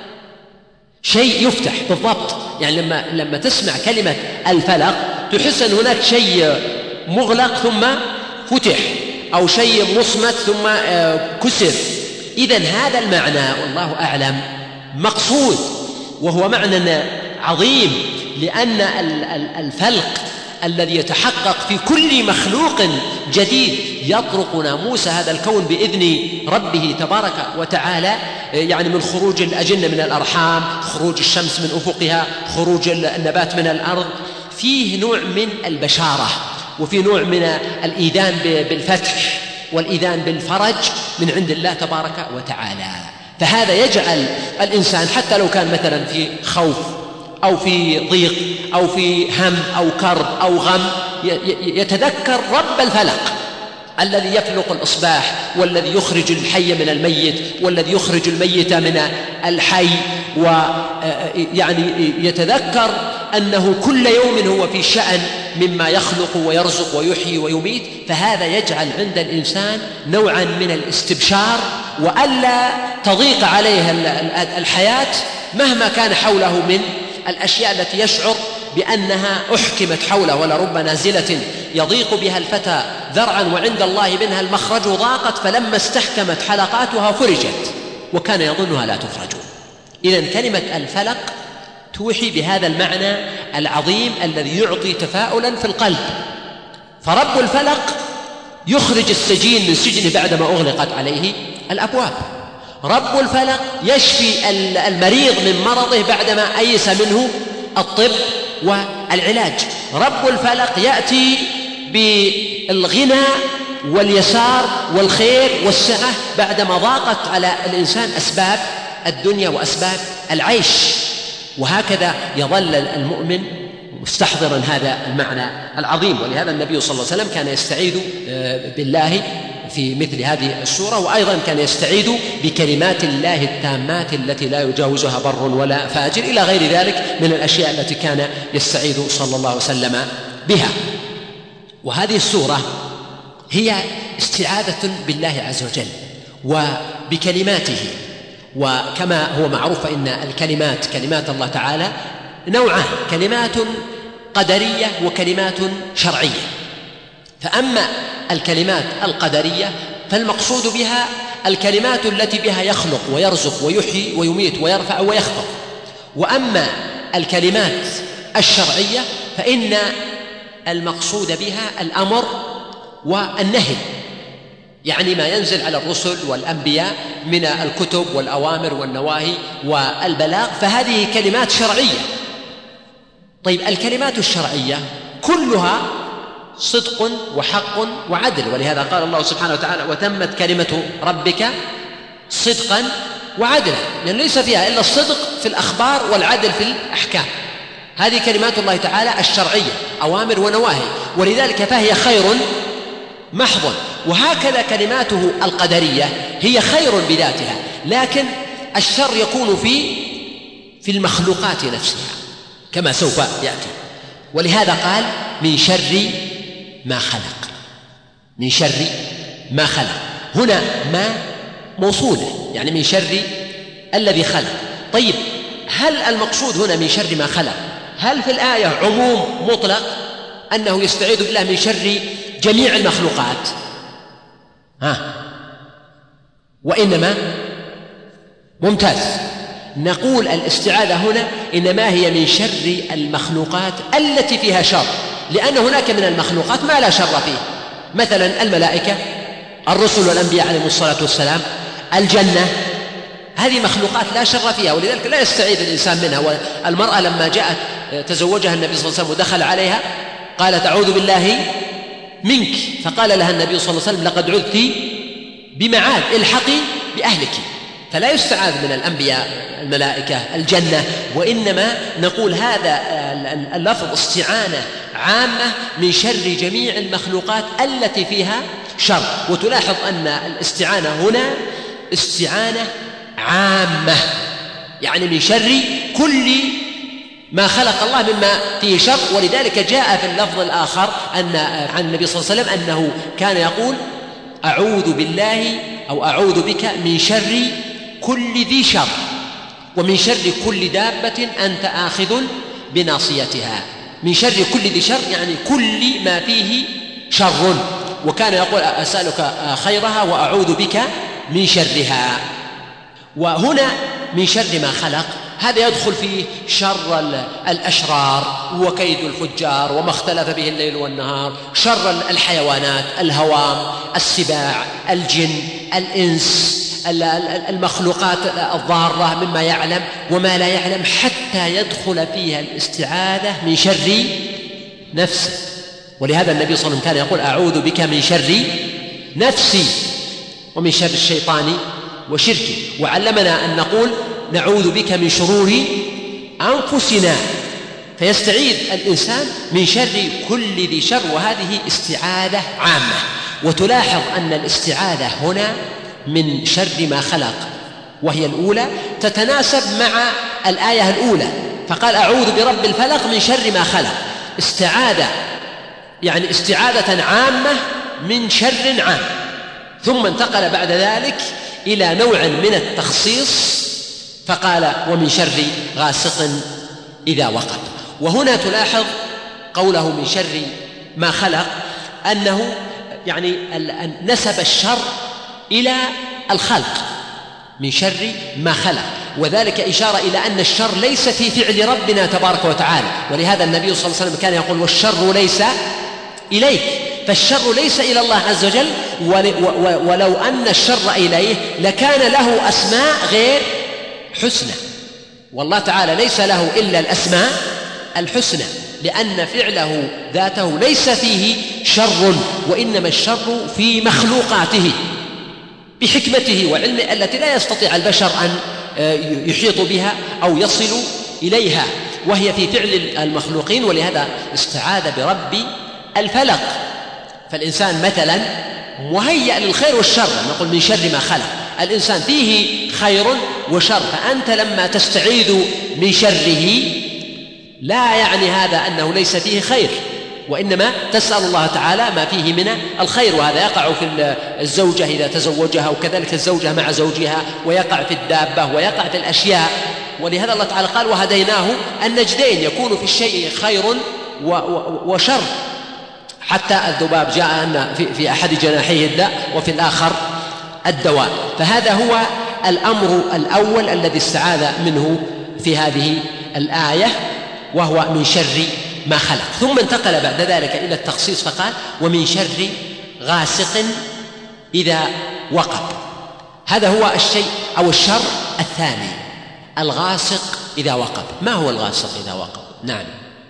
Speaker 7: شيء يفتح بالضبط. يعني لما, لما تسمع كلمة الفلق تحس أن هناك شيء مغلق ثم فتح، أو شيء مصمت ثم كسر. إذن هذا المعنى والله أعلم مقصود، وهو معنى عظيم، لأن الفلق الذي يتحقق في كل مخلوق جديد يطرق ناموس هذا الكون بإذن ربه تبارك وتعالى، يعني من خروج الأجنة من الأرحام، خروج الشمس من أفقها، خروج النبات من الأرض، فيه نوع من البشارة، وفي نوع من الإيذان بالفتح والإيذان بالفرج من عند الله تبارك وتعالى. فهذا يجعل الإنسان حتى لو كان مثلا في خوف أو في ضيق أو في هم أو كرب أو غم يتذكر رب الفلق الذي يفلق الإصباح، والذي يخرج الحي من الميت، والذي يخرج الميت من الحي، ويعني يتذكر أنه كل يوم هو في شأن مما يخلق ويرزق ويحيي ويميت. فهذا يجعل عند الإنسان نوعا من الاستبشار، وألا تضيق عليه الحياة مهما كان حوله من الأشياء التي يشعر بأنها أحكمت حوله. ولرب نازلة يضيق بها الفتى ذرعا وعند الله منها المخرج ضاقت، فلما استحكمت حلقاتها فرجت وكان يظنها لا تفرج. إذن كلمة الفلق توحي بهذا المعنى العظيم الذي يعطي تفاؤلا في القلب. فرب الفلق يخرج السجين من سجنه بعدما أغلقت عليه الأبواب. رب الفلق يشفي المريض من مرضه بعدما أيس منه الطب والعلاج. رب الفلق يأتي بالغنى واليسار والخير والسعة بعدما ضاقت على الإنسان أسباب الدنيا وأسباب العيش. وهكذا يظل المؤمن مستحضرا هذا المعنى العظيم. ولهذا النبي صلى الله عليه وسلم كان يستعيذ بالله في مثل هذه السورة، وأيضا كان يستعيذ بكلمات الله التامات التي لا يجاوزها بر ولا فاجر، إلى غير ذلك من الأشياء التي كان يستعيذ صلى الله عليه وسلم بها. وهذه السورة هي استعاذة بالله عز وجل وبكلماته. وكما هو معروف فإن الكلمات كلمات الله تعالى نوعان، كلمات قدرية وكلمات شرعية. فأما الكلمات القدرية فالمقصود بها الكلمات التي بها يخلق ويرزق ويحيي ويميت ويرفع ويخفض. وأما الكلمات الشرعية فإن المقصود بها الأمر والنهي، يعني ما ينزل على الرسل والأنبياء من الكتب والأوامر والنواهي والبلاغ، فهذه كلمات شرعية. طيب الكلمات الشرعية كلها صدق وحق وعدل، ولهذا قال الله سبحانه وتعالى وتمت كلمة ربك صدقا وعدلا، لأن يعني ليس فيها إلا الصدق في الأخبار والعدل في الأحكام. هذه كلمات الله تعالى الشرعية، أوامر ونواهي، ولذلك فهي خير محض. وهكذا كلماته القدرية هي خير بذاتها، لكن الشر يكون في في المخلوقات نفسها كما سوف يأتي. ولهذا قال من شر ما خلق، من شر ما خلق. هنا ما موصولة، يعني من شر الذي خلق. طيب، هل المقصود هنا من شر ما خلق؟ هل في الآية عموم مطلق أنه يستعيذ بالله من شر جميع المخلوقات؟ ها، وإنما ممتاز، نقول الاستعاذة هنا إنما هي من شر المخلوقات التي فيها شر، لأن هناك من المخلوقات ما لا شر فيه، مثلا الملائكة، الرسل والأنبياء عليهم الصلاة والسلام، الجنة، هذه مخلوقات لا شر فيها، ولذلك لا يستعيذ الإنسان منها. والمرأة لما جاءت تزوجها النبي صلى الله عليه وسلم ودخل عليها قالت أعوذ بالله منك، فقال لها النبي صلى الله عليه وسلم لقد عذت بمعاذ، الحقي بأهلك. فلا يستعاذ من الأنبياء، الملائكة، الجنة، وإنما نقول هذا اللفظ استعانة عامة من شر جميع المخلوقات التي فيها شر. وتلاحظ أن الاستعانة هنا استعانة عامة، يعني من شر كل ما خلق الله مما فيه شر. ولذلك جاء في اللفظ الآخر أن عن النبي صلى الله عليه وسلم أنه كان يقول أعوذ بالله أو أعوذ بك من شر كل ذي شر ومن شر كل دابة أنت آخذ بناصيتها. من شر كل ذي شر يعني كل ما فيه شر، وكان يقول أسألك خيرها وأعوذ بك من شرها. وهنا من شر ما خلق هذا يدخل فيه شر الأشرار وكيد الفجار وما اختلف به الليل والنهار، شر الحيوانات، الهوام، السباع، الجن، الإنس، المخلوقات الضارة مما يعلم وما لا يعلم، حتى يدخل فيها الاستعاذة من شر نفسه. ولهذا النبي صلى الله عليه وسلم كان يقول أعوذ بك من شر نفسي ومن شر الشيطان وشركه. وعلمنا أن نقول نعوذ بك من شرور أنفسنا، فيستعيذ الإنسان من شر كل ذي شر، وهذه استعاذة عامة. وتلاحظ أن الاستعاذة هنا من شر ما خلق وهي الأولى تتناسب مع الآية الأولى، فقال أعوذ برب الفلق من شر ما خلق، استعاذة يعني استعاذة عامة من شر عام. ثم انتقل بعد ذلك إلى نوع من التخصيص فقال ومن شر غاسق إذا وقب. وهنا تلاحظ قوله من شر ما خلق أنه يعني نسب الشر إلى الخلق، من شر ما خلق، وذلك إشارة إلى أن الشر ليس في فعل ربنا تبارك وتعالى. ولهذا النبي صلى الله عليه وسلم كان يقول والشر ليس إليك، فالشر ليس إلى الله عز وجل، ولو أن الشر إليه لكان له أسماء غير حسنى، والله تعالى ليس له إلا الأسماء الحسنى، لأن فعله ذاته ليس فيه شر، وإنما الشر في مخلوقاته بحكمته وعلمه التي لا يستطيع البشر أن يحيط بها أو يصل إليها، وهي في فعل المخلوقين. ولهذا استعاذ برب الفلق. فالإنسان مثلا مهيأ للخير والشر، نقول من شر ما خلق، الإنسان فيه خير وشر، فأنت لما تستعيذ من شره لا يعني هذا أنه ليس فيه خير، وإنما تسأل الله تعالى ما فيه من الخير. وهذا يقع في الزوجة إذا تزوجها، وكذلك الزوجة مع زوجها، ويقع في الدابة، ويقع في الأشياء. ولهذا الله تعالى قال وهديناه النجدين، يكون في الشيء خير وشر، حتى الذباب جاء أن في أحد جناحيه الداء وفي الآخر الدواء. فهذا هو الأمر الأول الذي استعاذ منه في هذه الآية، وهو من شر ما خلق. ثم انتقل بعد ذلك إلى التخصيص فقال ومن شر غاسق إذا وقب. هذا هو الشيء أو الشر الثاني، الغاسق إذا وقب. ما هو الغاسق إذا وقب؟ نعم،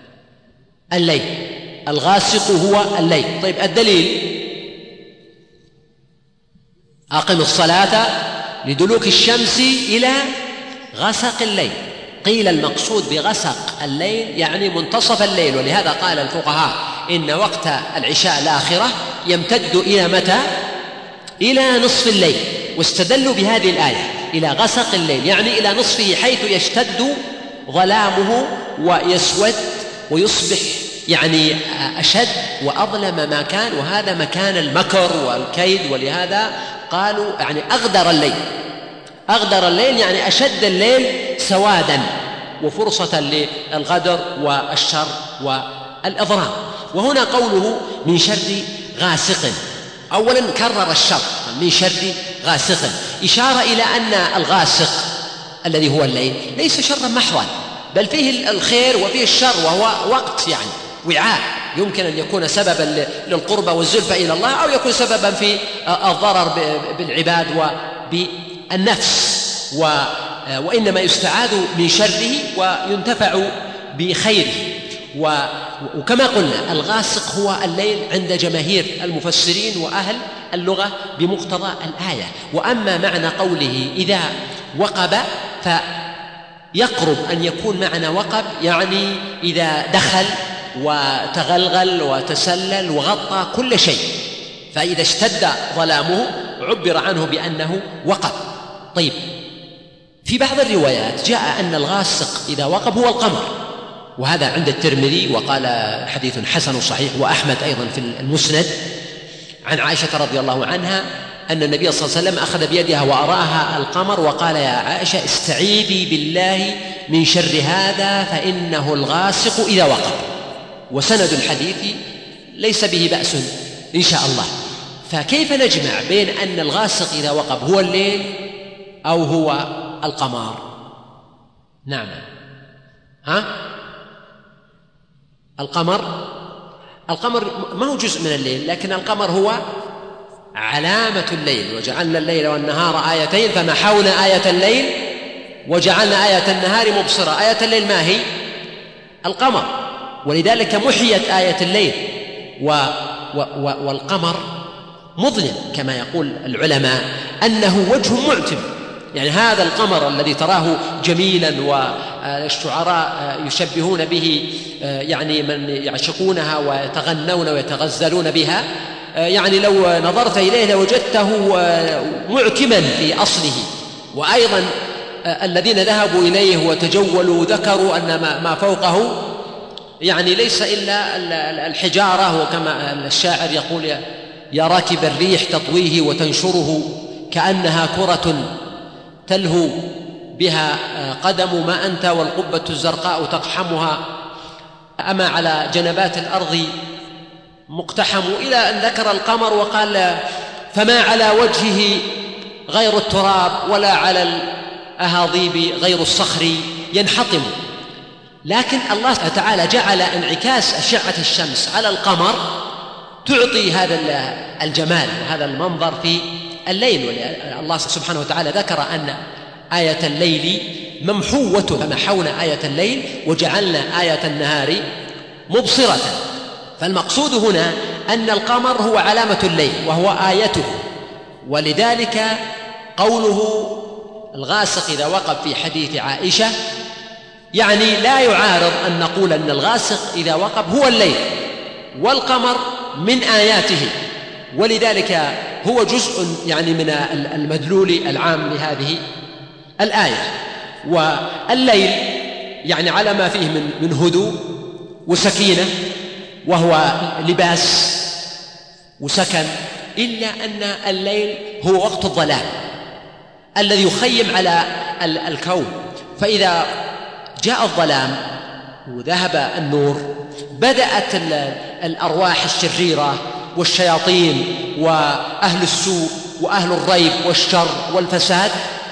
Speaker 7: الليل، الغاسق هو الليل. طيب الدليل أقم الصلاة لدلوك الشمس إلى غسق الليل، قيل المقصود بغسق الليل يعني منتصف الليل، ولهذا قال الفقهاء إن وقت العشاء الآخرة يمتد إلى متى؟ إلى نصف الليل، واستدلوا بهذه الآية إلى غسق الليل يعني إلى نصفه، حيث يشتد ظلامه ويسود ويصبح يعني أشد وأظلم ما كان، وهذا مكان المكر والكيد. ولهذا قالوا يعني أغدر الليل، أغدر الليل يعني أشد الليل سوادا وفرصة للغدر والشر والإضرار. وهنا قوله من شر غاسق، أولا كرر الشر من شر غاسق، إشارة إلى أن الغاسق الذي هو الليل ليس شرا محضا، بل فيه الخير وفيه الشر، وهو وقت يعني وعاء يمكن أن يكون سببا للقربة والزلفة إلى الله، أو يكون سببا في الضرر بالعباد وبالنفس، وإنما يستعاذ من شره وينتفع بخيره. وكما قلنا الغاسق هو الليل عند جماهير المفسرين وأهل اللغة بمقتضى الآية. وأما معنى قوله إذا وقب فيقرب أن يكون معنى وقب يعني إذا دخل وتغلغل وتسلل وغطى كل شيء، فإذا اشتد ظلامه عبر عنه بأنه وقب. طيب، في بعض الروايات جاء أن الغاسق إذا وقب هو القمر، وهذا عند الترمذي وقال حديث حسن صحيح، وأحمد أيضا في المسند عن عائشة رضي الله عنها أن النبي صلى الله عليه وسلم أخذ بيدها وأراها القمر وقال يا عائشة استعيذي بالله من شر هذا فإنه الغاسق إذا وقب. وسند الحديث ليس به بأس إن شاء الله. فكيف نجمع بين أن الغاسق إذا وقب هو الليل أو هو القمر؟ نعم، ها؟ القمر القمر ما هو جزء من الليل، لكن القمر هو علامة الليل. وجعلنا الليل والنهار آيتين فمحونا آية الليل وجعلنا آية النهار مبصرة. آية الليل ما هي؟ القمر، ولذلك محيت آية الليل. و و و والقمر مظلم كما يقول العلماء أنه وجه معتم، يعني هذا القمر الذي تراه جميلا والشعراء يشبهون به يعني من يعشقونها ويتغنون ويتغزلون بها، يعني لو نظرت إليه لوجدته معتما في أصله. وأيضا الذين ذهبوا إليه وتجولوا ذكروا أن ما فوقه يعني ليس إلا الحجارة، وكما الشاعر يقول يا راكب الريح تطويه وتنشره كأنها كرة تلهو بها قدم ما أنت والقبة الزرقاء تقحمها أما على جنبات الأرض مقتحم، إلى أن ذكر القمر وقال فما على وجهه غير التراب ولا على الأهاضيب غير الصخر ينحطم. لكن الله تعالى جعل انعكاس أشعة الشمس على القمر تعطي هذا الجمال وهذا المنظر في الليل. الله سبحانه وتعالى ذكر أن آية الليل ممحوة فمحونا آية الليل وجعلنا آية النهار مبصرة. فالمقصود هنا أن القمر هو علامة الليل وهو آيته، ولذلك قوله الغاسق إذا وقب في حديث عائشة يعني لا يعارض أن نقول أن الغاسق إذا وقب هو الليل والقمر من آياته، ولذلك هو جزء يعني من المدلول العام لهذه الآية. والليل يعني على ما فيه من من هدوء وسكينة وهو لباس وسكن، إلا أن الليل هو وقت الظلام الذي يخيم على الكون. فإذا جاء الظلام وذهب النور بدأت الأرواح الشريرة والشياطين وأهل السوء وأهل الريب والشر والفساد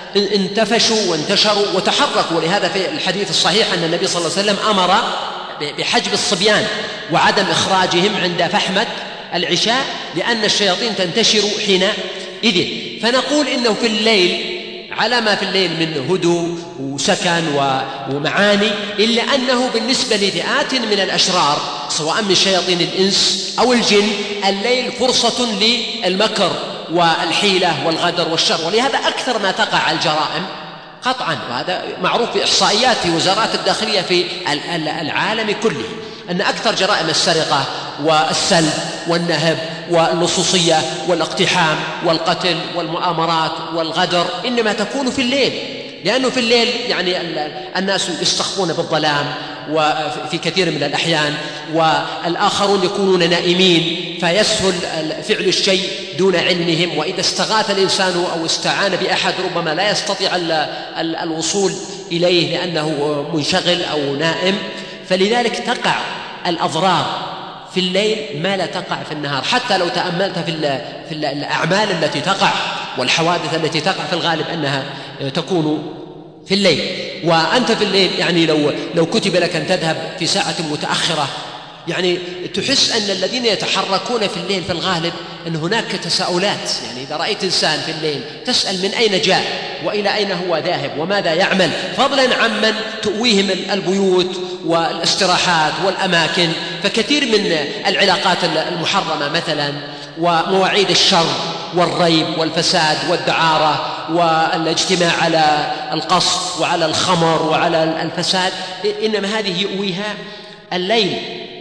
Speaker 7: انتفشوا وانتشروا وتحركوا. ولهذا في الحديث الصحيح أن النبي صلى الله عليه وسلم أمر بحجب الصبيان وعدم إخراجهم عند فحمة العشاء لأن الشياطين تنتشر حينئذ. فنقول إنه في الليل على ما في الليل من هدوء وسكن ومعاني، إلا أنه بالنسبة لفئات من الأشرار سواء من شياطين الإنس أو الجن الليل فرصة للمكر والحيلة والغدر والشر. ولهذا أكثر ما تقع الجرائم قطعا، وهذا معروف في إحصائيات في وزارات الداخلية في العالم كله، أن أكثر جرائم السرقة والسلب والنهب واللصوصية والاقتحام والقتل والمؤامرات والغدر إنما تكون في الليل، لأنه في الليل يعني الناس يستخفون بالظلام وفي كثير من الأحيان، والآخرون يكونون نائمين فيسهل فعل الشيء دون علمهم، وإذا استغاث الإنسان أو استعان بأحد ربما لا يستطيع الوصول إليه لأنه منشغل أو نائم، فلذلك تقع الأضرار في الليل ما لا تقع في النهار. حتى لو تأملت في الأعمال التي تقع والحوادث التي تقع في الغالب أنها تكون في الليل. وأنت في الليل يعني لو لو كتب لك أن تذهب في ساعة متأخرة يعني تحس أن الذين يتحركون في الليل في الغالب أن هناك تساؤلات. يعني إذا رأيت إنسان في الليل تسأل من أين جاء وإلى أين هو ذاهب وماذا يعمل، فضلا عمن تؤويهم البيوت والاستراحات والأماكن. فكثير من العلاقات المحرمة مثلا ومواعيد الشر والريب والفساد والدعارة والاجتماع على القصف وعلى الخمر وعلى الفساد، إنما هذه يؤويها الليل.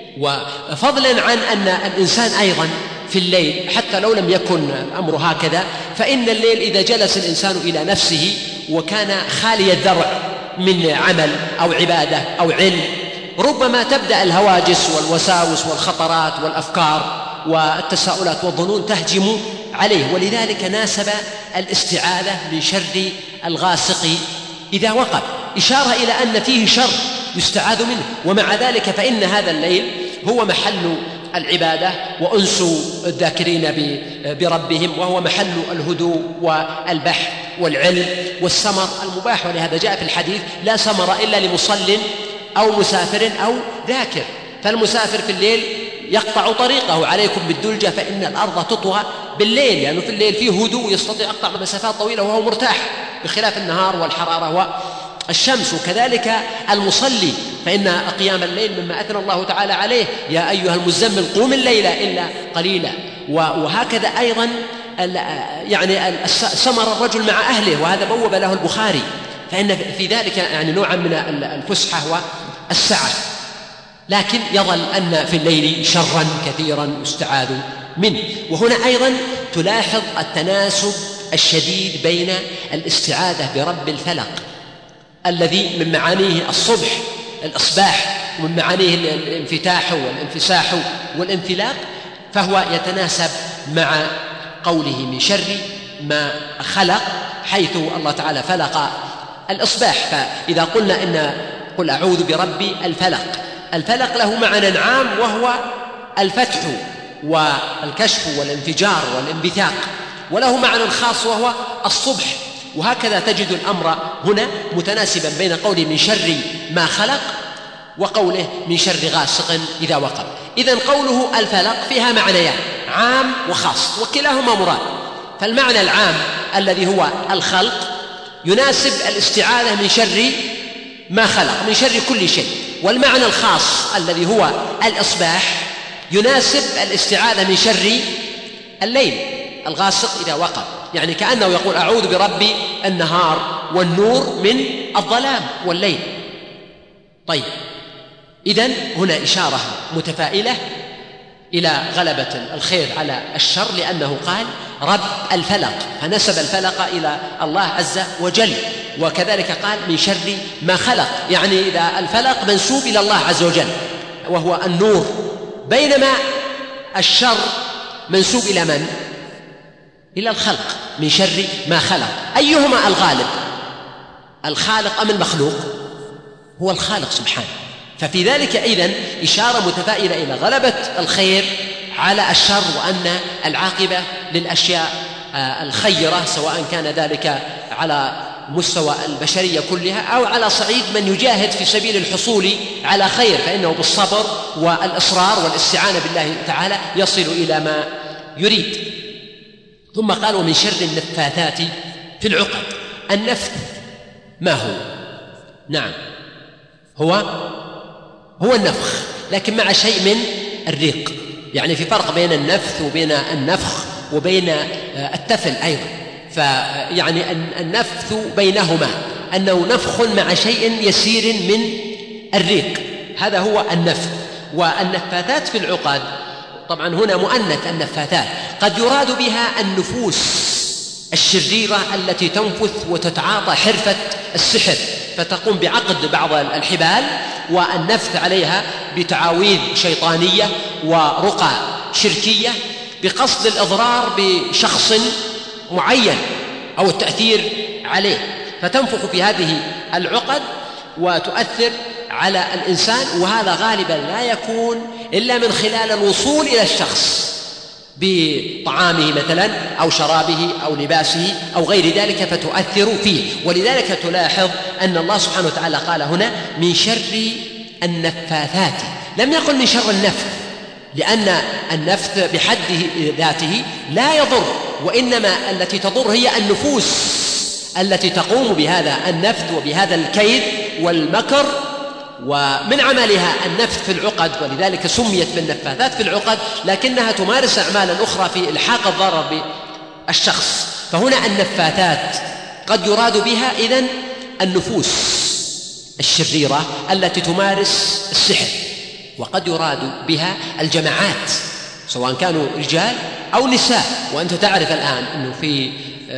Speaker 7: وفضلا عن أن الإنسان أيضا في الليل حتى لو لم يكن الأمر هكذا، فإن الليل إذا جلس الإنسان إلى نفسه وكان خالي الذرع من عمل أو عبادة أو علم، ربما تبدأ الهواجس والوساوس والخطرات والأفكار والتساؤلات والظنون تهجم عليه. ولذلك ناسب الاستعاذة من شر الغاسق إذا وقب، إشارة إلى أن فيه شر يستعاذ منه. ومع ذلك فإن هذا الليل هو محل العبادة وأنس الذاكرين بربهم، وهو محل الهدوء والبحث والعلم والسمر المباح. ولهذا جاء في الحديث: لا سمر إلا لمصل أو مسافر أو ذاكر. فالمسافر في الليل يقطع طريقه، عليكم بالدلجة فإن الأرض تطوى بالليل، لأنه يعني في الليل فيه هدوء يستطيع يقطع مسافات طويلة وهو مرتاح، بخلاف النهار والحرارة والشمس. وكذلك المصلي فإن قيام الليل مما أثنى الله تعالى عليه: يا أيها المزمل قوم الليل إلا قليلا. وهكذا أيضا يعني سمر الرجل مع أهله، وهذا بوب له البخاري، فإن في ذلك يعني نوعا من الفسحة والسعة. لكن يظل أن في الليل شرا كثيرا يستعاذ منه. وهنا أيضا تلاحظ التناسب الشديد بين الاستعاذة برب الفلق الذي من معانيه الصبح الإصباح، ومن معانيه الانفتاح والانفساح والانفلاق، فهو يتناسب مع قوله من شر ما خلق، حيث الله تعالى فلق الإصباح. فإذا قلنا إن قل أعوذ برب الفلق، الفلق له معنى عام وهو الفتح والكشف والانفجار والانبثاق، وله معنى خاص وهو الصبح. وهكذا تجد الأمر هنا متناسبا بين قوله من شر ما خلق وقوله من شر غاسق إذا وقب. إذن قوله الفلق فيها معنيان، عام وخاص، وكلاهما مراد. فالمعنى العام الذي هو الخلق يناسب الاستعاذة من شر ما خلق، من شر كل شيء. والمعنى الخاص الذي هو الإصباح يناسب الاستعاذة من شر الليل الغاسق إذا وقب، يعني كأنه يقول أعوذ برب النهار والنور من الظلام والليل. طيب، إذن هنا إشارة متفائلة إلى غلبة الخير على الشر، لأنه قال رب الفلق، فنسب الفلق إلى الله عز وجل. وكذلك قال من شر ما خلق، يعني إذا الفلق منسوب إلى الله عز وجل وهو النور، بينما الشر منسوب إلى من؟ إلى الخلق، من شر ما خلق. أيهما الغالب، الخالق أم المخلوق؟ هو الخالق سبحانه. ففي ذلك إذن إشارة متفائلة إلى غلبة الخير على الشر، وأن العاقبة للأشياء الخيرة، سواء كان ذلك على مستوى البشرية كلها أو على صعيد من يجاهد في سبيل الحصول على خير، فإنه بالصبر والإصرار والاستعانة بالله تعالى يصل إلى ما يريد. ثم قالوا من شر النفاثات في العقد. النفث ما هو؟ نعم، هو هو النفخ، لكن مع شيء من الريق. يعني في فرق بين النفث وبين النفخ وبين التفل أيضا. فيعني النفث بينهما، أنه نفخ مع شيء يسير من الريق، هذا هو النفث. والنفاثات في العقد طبعا هنا مؤنث النفاثات، قد يراد بها النفوس الشريرة التي تنفث وتتعاطى حرفة السحر، فتقوم بعقد بعض الحبال والنفث عليها بتعاويذ شيطانية ورقى شركية بقصد الإضرار بشخص معين أو التأثير عليه، فتنفخ في هذه العقد وتؤثر على الإنسان. وهذا غالبا لا يكون إلا من خلال الوصول إلى الشخص بطعامه مثلا أو شرابه أو لباسه أو غير ذلك، فتؤثر فيه. ولذلك تلاحظ أن الله سبحانه وتعالى قال هنا من شر النفاثات، لم يقل من شر النفث، لأن النفث بحد ذاته لا يضر، وإنما التي تضر هي النفوس التي تقوم بهذا النفث وبهذا الكيد والمكر، ومن عملها النفث في العقد، ولذلك سميت بالنفاثات في العقد، لكنها تمارس أعمالا أخرى في إلحاق الضرر بالشخص. فهنا النفاثات قد يراد بها إذن النفوس الشريرة التي تمارس السحر، وقد يراد بها الجماعات سواء كانوا رجال أو نساء. وأنت تعرف الآن أنه في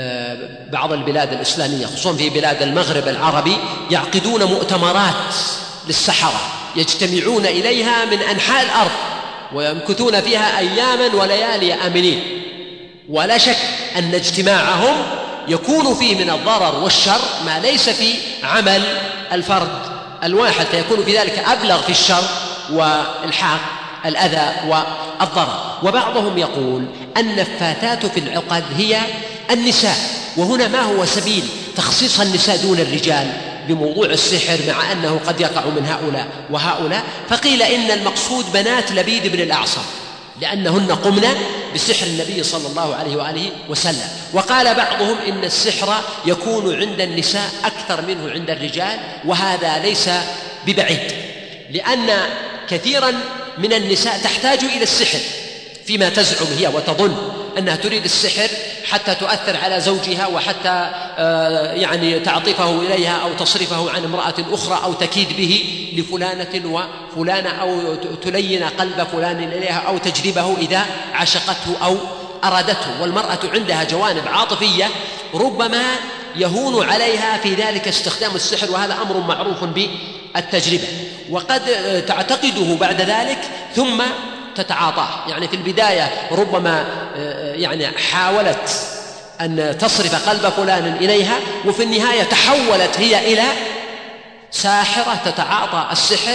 Speaker 7: بعض البلاد الإسلامية خصوصا في بلاد المغرب العربي يعقدون مؤتمرات للسحرة يجتمعون إليها من أنحاء الأرض ويمكثون فيها أياما وليالي آمنين، ولا شك أن اجتماعهم يكون فيه من الضرر والشر ما ليس في عمل الفرد الواحد، فيكون في ذلك أبلغ في الشر والحاق الأذى والضرر. وبعضهم يقول النفاثات في العقد هي النساء، وهنا ما هو سبيل تخصيص النساء دون الرجال بموضوع السحر مع أنه قد يقع من هؤلاء وهؤلاء؟ فقيل إن المقصود بنات لبيد بن الأعصم لأنهن قمن بسحر النبي صلى الله عليه وآله وسلم. وقال بعضهم إن السحر يكون عند النساء أكثر منه عند الرجال، وهذا ليس ببعيد، لأن كثيرا من النساء تحتاج إلى السحر فيما تزعم هي وتظن أنها تريد السحر حتى تؤثر على زوجها وحتى يعني تعطفه إليها أو تصرفه عن امرأة أخرى أو تكيد به لفلانة وفلانة أو تلين قلب فلان إليها أو تجذبه إذا عشقته أو أرادته. والمرأة عندها جوانب عاطفية ربما يهون عليها في ذلك استخدام السحر، وهذا أمر معروف بالتجربة، وقد تعتقده بعد ذلك ثم تتعاطاه. يعني في البداية ربما يعني حاولت أن تصرف قلب فلان إليها، وفي النهاية تحولت هي إلى ساحرة تتعاطى السحر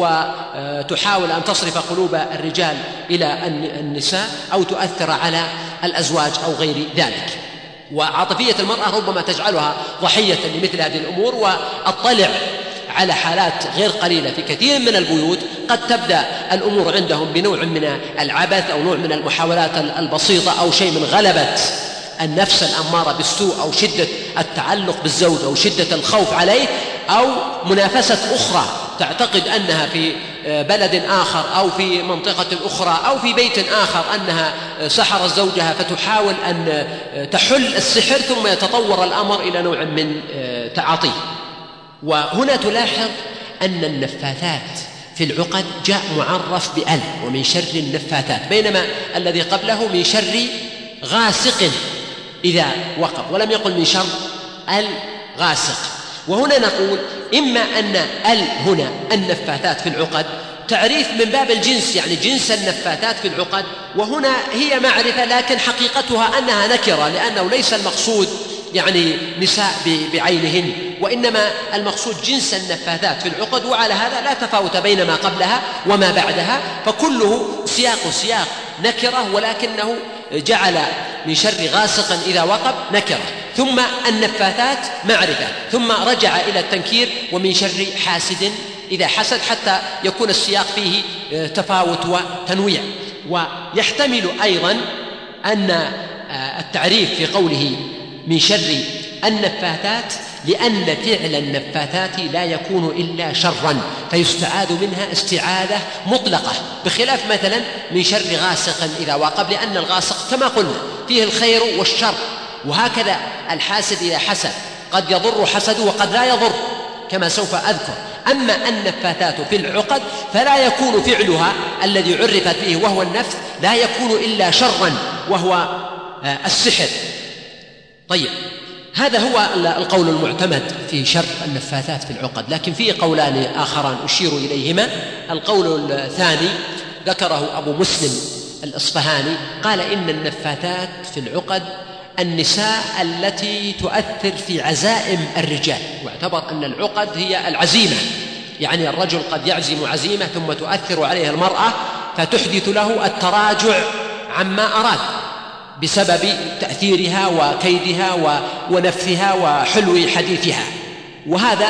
Speaker 7: وتحاول أن تصرف قلوب الرجال إلى النساء أو تؤثر على الأزواج أو غير ذلك. وعاطفية المرأة ربما تجعلها ضحية لمثل هذه الأمور. وأطلع على حالات غير قليلة في كثير من البيوت قد تبدأ الأمور عندهم بنوع من العبث أو نوع من المحاولات البسيطة أو شيء من غلبة النفس الأمارة بالسوء أو شدة التعلق بالزوج أو شدة الخوف عليه أو منافسة أخرى تعتقد أنها في بلد آخر أو في منطقة أخرى أو في بيت آخر أنها سحرت زوجها فتحاول أن تحل السحر، ثم يتطور الأمر إلى نوع من تعاطيه. وهنا تلاحظ أن النفاثات في العقد جاء معرف بأل ومن شر النفاثات، بينما الذي قبله من شر غاسق إذا وقب، ولم يقل من شر الغاسق. وهنا نقول إما أن ال هنا النفاثات في العقد تعريف من باب الجنس، يعني جنس النفاثات في العقد، وهنا هي معرفة لكن حقيقتها أنها نكرة، لأنه ليس المقصود يعني نساء بعينهن، وإنما المقصود جنس النفاثات في العقد. وعلى هذا لا تفاوت بين ما قبلها وما بعدها، فكله سياق سياق نكرة، ولكنه جعل من شر غاسق إذا وقب نكرة، ثم النفاثات معرفة، ثم رجع إلى التنكير ومن شر حاسد إذا حسد، حتى يكون السياق فيه تفاوت وتنويع. ويحتمل أيضا أن التعريف في قوله من شر النفاثات لأن فعل النفاثات لا يكون إلا شرا، فيستعاذ منها استعاذة مطلقة، بخلاف مثلا من شر غاسق إذا وقب، لأن الغاسق كما قلنا فيه الخير والشر، وهكذا الحاسد إذا حسد قد يضر حسده وقد لا يضر كما سوف أذكر. أما النفاثات في العقد فلا يكون فعلها الذي عرفت به وهو النفث لا يكون إلا شرا وهو السحر. طيب، هذا هو القول المعتمد في شر النفاثات في العقد، لكن فيه قولان آخران أشير إليهما. القول الثاني ذكره أبو مسلم الإصفهاني، قال إن النفاثات في العقد النساء التي تؤثر في عزائم الرجال، واعتبر أن العقد هي العزيمة، يعني الرجل قد يعزم عزيمة ثم تؤثر عليه المرأة فتحدث له التراجع عما أراد بسبب تأثيرها وكيدها ونفثها وحلو حديثها. وهذا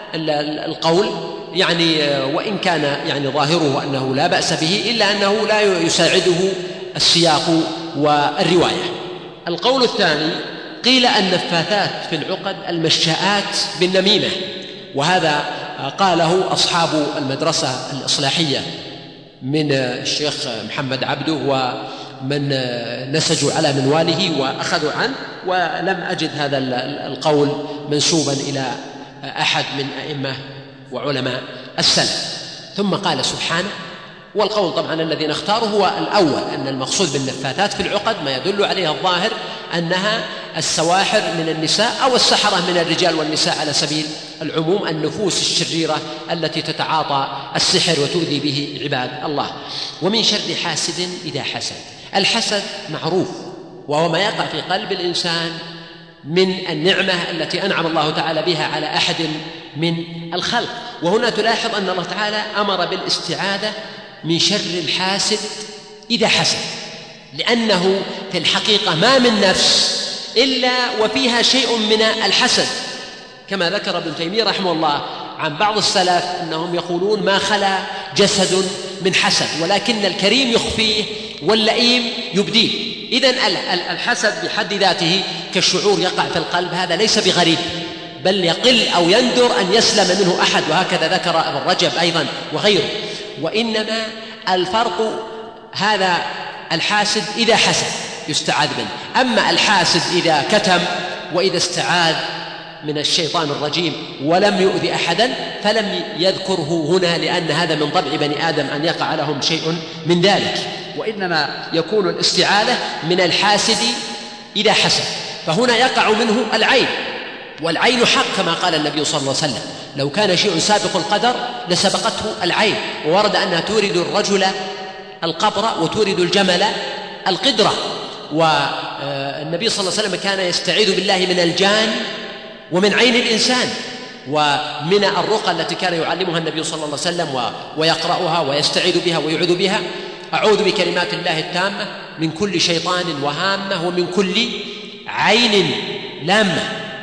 Speaker 7: القول يعني وإن كان يعني ظاهره أنه لا بأس به إلا أنه لا يساعده السياق والرواية. القول الثاني قيل النفاثات في العقد المشاءات بالنميمة، وهذا قاله أصحاب المدرسة الإصلاحية من الشيخ محمد عبده ومن نسجوا على منواله وأخذوا عنه، ولم أجد هذا القول منسوبا إلى أحد من أئمة وعلماء السلف. ثم قال سبحانه، والقول طبعا الذي نختاره هو الأول، أن المقصود بالنفاثات في العقد ما يدل عليه الظاهر أنها السواحر من النساء أو السحرة من الرجال والنساء على سبيل العموم، النفوس الشريرة التي تتعاطى السحر وتؤذي به عباد الله. ومن شر حاسد إذا حسد، الحسد معروف وهو ما يقع في قلب الإنسان من النعمة التي أنعم الله تعالى بها على أحد من الخلق. وهنا تلاحظ أن الله تعالى أمر بالاستعاذة من شر الحاسد إذا حسد، لأنه في الحقيقة ما من نفس إلا وفيها شيء من الحسد، كما ذكر ابن تيمية رحمه الله عن بعض السلف أنهم يقولون ما خلا جسد من حسد، ولكن الكريم يخفيه واللئيم يبديه. إذن الحسد بحد ذاته كالشعور يقع في القلب، هذا ليس بغريب، بل يقل أو يندر أن يسلم منه أحد، وهكذا ذكر ابن رجب أيضا وغيره. وإنما الفرق هذا الحاسد إذا حسد يستعاذ منه، أما الحاسد إذا كتم وإذا استعاذ من الشيطان الرجيم ولم يؤذي أحدا فلم يذكره هنا، لأن هذا من طبع بني آدم أن يقع لهم شيء من ذلك، وإنما يكون الاستعاذة من الحاسد إذا حسد. فهنا يقع منه العين، والعين حق كما قال النبي صلى الله عليه وسلم، لو كان شيء سابق القدر لسبقته العين، وورد أنها تورد الرجل القبر وتورد الجمل القدرة. والنبي صلى الله عليه وسلم كان يستعيذ بالله من الجان ومن عين الإنسان، ومن الرقى التي كان يعلمها النبي صلى الله عليه وسلم ويقرأها ويستعيذ بها ويعوذ بها: أعوذ بكلمات الله التامة من كل شيطان وهامة ومن كل عين لامة.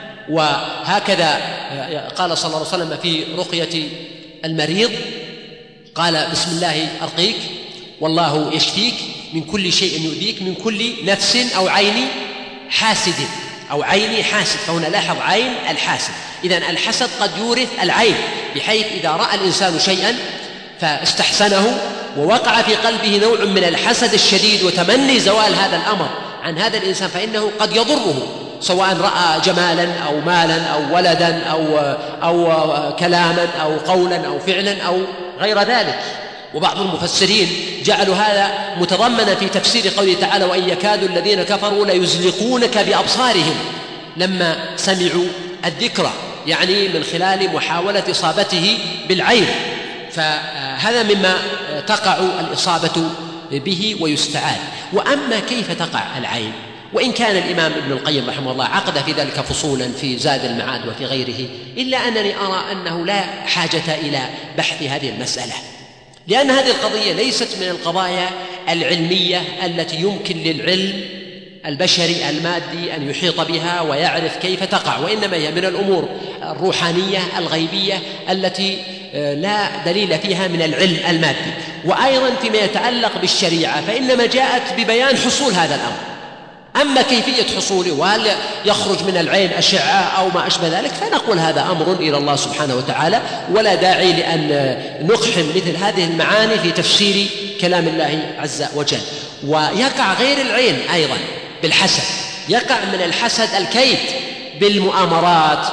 Speaker 7: وهكذا قال صلى الله عليه وسلم في رقية المريض، قال: بسم الله أرقيك والله يشفيك من كل شيء يؤذيك من كل نفس أو عين حاسد أو عين حاسد. فهنا لاحظ عين الحاسد. إذن الحسد قد يورث العين، بحيث إذا رأى الإنسان شيئا فاستحسنه ووقع في قلبه نوع من الحسد الشديد وتمني زوال هذا الأمر عن هذا الإنسان، فإنه قد يضره، سواء رأى جمالا أو مالا أو ولدا أو, أو كلاما أو قولا أو فعلا أو غير ذلك. وبعض المفسرين جعلوا هذا متضمنا في تفسير قوله تعالى: وإن يكاد الذين كفروا ليزلقونك بأبصارهم لما سمعوا الذكرى، يعني من خلال محاولة إصابته بالعين. فهذا مما تقع الإصابة به ويستعاد. وأما كيف تقع العين، وإن كان الإمام ابن القيم رحمه الله عقد في ذلك فصولا في زاد المعاد وفي غيره، إلا أنني أرى أنه لا حاجة إلى بحث هذه المسألة، لأن هذه القضية ليست من القضايا العلمية التي يمكن للعلم البشري المادي أن يحيط بها ويعرف كيف تقع، وإنما هي من الأمور الروحانية الغيبية التي لا دليل فيها من العلم المادي. وأيضا فيما يتعلق بالشريعة فإنما جاءت ببيان حصول هذا الأمر، أما كيفية حصوله وهل يخرج من العين أشعة أو ما أشبه ذلك فنقول هذا أمر إلى الله سبحانه وتعالى، ولا داعي لأن نقحم مثل هذه المعاني في تفسير كلام الله عز وجل. ويقع غير العين أيضا بالحسد، يقع من الحسد الكيد، بالمؤامرات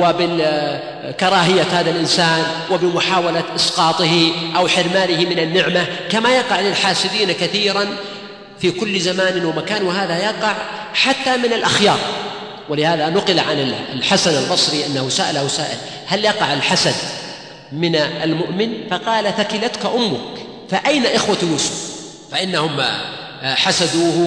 Speaker 7: وبالكراهية هذا الإنسان وبمحاولة إسقاطه أو حرمانه من النعمة، كما يقع للحاسدين كثيرا في كل زمان ومكان، وهذا يقع حتى من الأخيار. ولهذا نقل عن الحسن البصري أنه سأله سائل: هل يقع الحسد من المؤمن؟ فقال: ثكلتك أمك، فأين إخوة يوسف؟ فإنهم حسدوه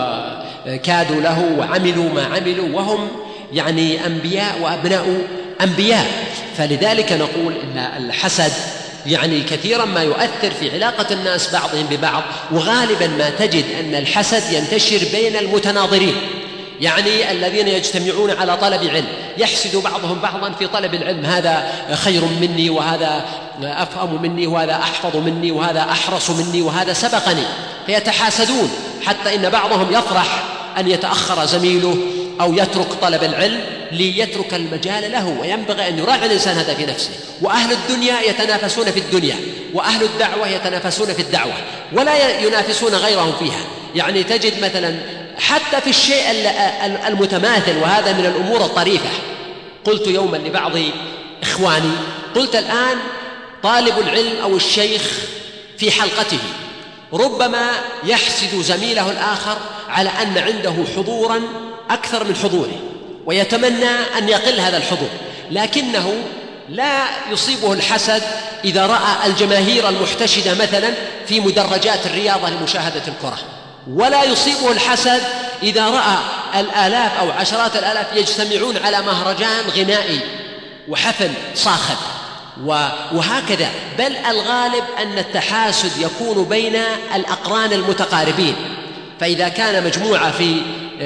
Speaker 7: وكادوا له وعملوا ما عملوا وهم يعني أنبياء وأبناء أنبياء. فلذلك نقول إن الحسد يعني كثيرا ما يؤثر في علاقة الناس بعضهم ببعض، وغالبا ما تجد أن الحسد ينتشر بين المتناظرين، يعني الذين يجتمعون على طلب علم يحسد بعضهم بعضا في طلب العلم: هذا خير مني، وهذا أفهم مني، وهذا أحفظ مني، وهذا أحرص مني، وهذا سبقني، فيتحاسدون، حتى إن بعضهم يفرح أن يتأخر زميله أو يترك طلب العلم ليترك المجال له. وينبغي أن يراعي الإنسان هذا في نفسه. وأهل الدنيا يتنافسون في الدنيا، وأهل الدعوة يتنافسون في الدعوة، ولا ينافسون غيرهم فيها. يعني تجد مثلا حتى في الشيء المتماثل، وهذا من الأمور الطريفة. قلت يوما لبعض إخواني، قلت: الآن طالب العلم أو الشيخ في حلقته ربما يحسد زميله الآخر على أن عنده حضورا أكثر من حضوره، ويتمنى أن يقل هذا الحضور، لكنه لا يصيبه الحسد إذا رأى الجماهير المحتشدة مثلا في مدرجات الرياضة لمشاهدة الكرة، ولا يصيبه الحسد إذا رأى الآلاف أو عشرات الآلاف يجتمعون على مهرجان غنائي وحفل صاخب، وهكذا. بل الغالب أن التحاسد يكون بين الأقران المتقاربين. فإذا كان مجموعة في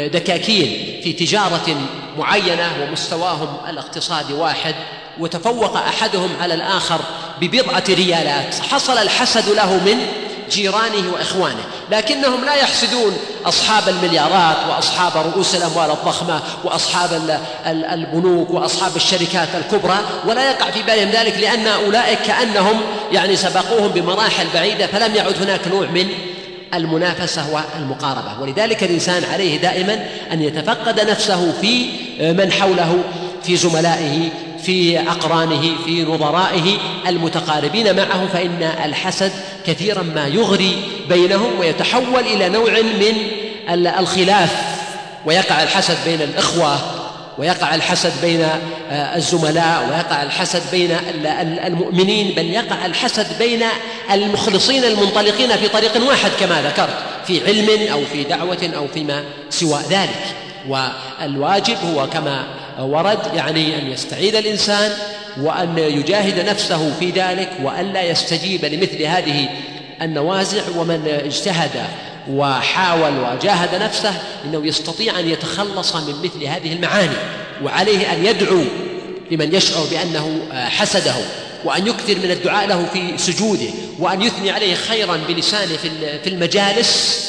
Speaker 7: دكاكين في تجارة معينة ومستواهم الاقتصادي واحد، وتفوق أحدهم على الآخر ببضعة ريالات، حصل الحسد له من جيرانه وإخوانه، لكنهم لا يحسدون أصحاب المليارات وأصحاب رؤوس الأموال الضخمة وأصحاب البنوك وأصحاب الشركات الكبرى، ولا يقع في بالهم ذلك، لأن أولئك كأنهم يعني سبقوهم بمراحل بعيدة، فلم يعد هناك نوع من المنافسة والمقاربة. ولذلك الإنسان عليه دائما أن يتفقد نفسه في من حوله، في زملائه، في أقرانه، في نظرائه المتقاربين معه، فإن الحسد كثيرا ما يغري بينهم ويتحول إلى نوع من الخلاف، ويقع الحسد بين الإخوة، ويقع الحسد بين الزملاء، ويقع الحسد بين المؤمنين، بل يقع الحسد بين المخلصين المنطلقين في طريق واحد كما ذكرت، في علم أو في دعوة أو فيما سوى ذلك. والواجب هو كما ورد يعني أن يستعيذ الإنسان وأن يجاهد نفسه في ذلك، وأن لا يستجيب لمثل هذه النوازع. ومن اجتهد وحاول وجاهد نفسه إنه يستطيع أن يتخلص من مثل هذه المعاني، وعليه أن يدعو لمن يشعر بأنه حسده، وأن يكثر من الدعاء له في سجوده، وأن يثني عليه خيرا بلسانه في المجالس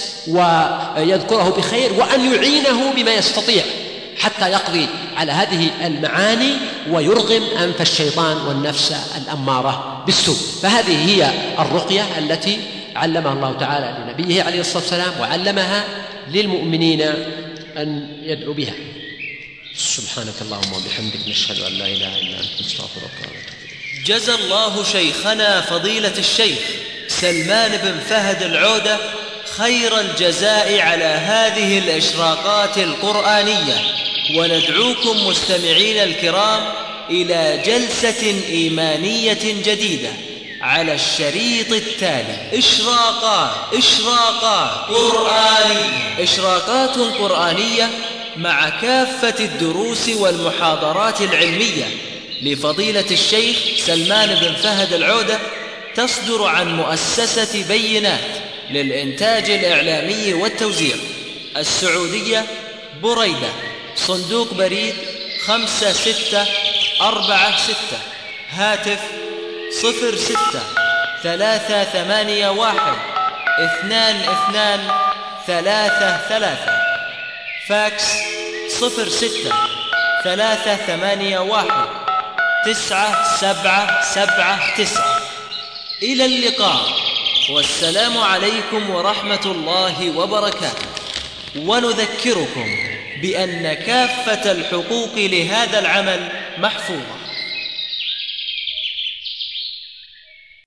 Speaker 7: ويذكره بخير، وأن يعينه بما يستطيع حتى يقضي على هذه المعاني ويرغم أنف الشيطان والنفس الأمارة بالسوء. فهذه هي الرقية التي علمها الله تعالى لنبيه عليه الصلاة والسلام، وعلمها للمؤمنين أن يدعو بها. سبحانك اللهم وبحمدك، نشهد أن لا إله إلا أنت، نستغفرك ونتوب إليك.
Speaker 1: جزى الله شيخنا فضيلة الشيخ سلمان بن فهد العودة خير الجزاء على هذه الإشراقات القرآنية، وندعوكم مستمعين الكرام إلى جلسة إيمانية جديدة على الشريط التالي: إشراقات إشراقات قرآنية إشراقات قرآنية مع كافة الدروس والمحاضرات العلمية لفضيلة الشيخ سلمان بن فهد العودة، تصدر عن مؤسسة بينات للإنتاج الإعلامي والتوزيع، السعودية، بريدة، صندوق بريد خمسة ستة أربعة ستة، هاتف صفر ستة ثلاثة ثمانية واحد اثنان اثنان ثلاثة ثلاثة، فاكس صفر ستة ثلاثة ثمانية واحد تسعة سبعة سبعة تسعة. إلى اللقاء، والسلام عليكم ورحمة الله وبركاته. ونذكركم بأن كافة الحقوق لهذا العمل محفوظة.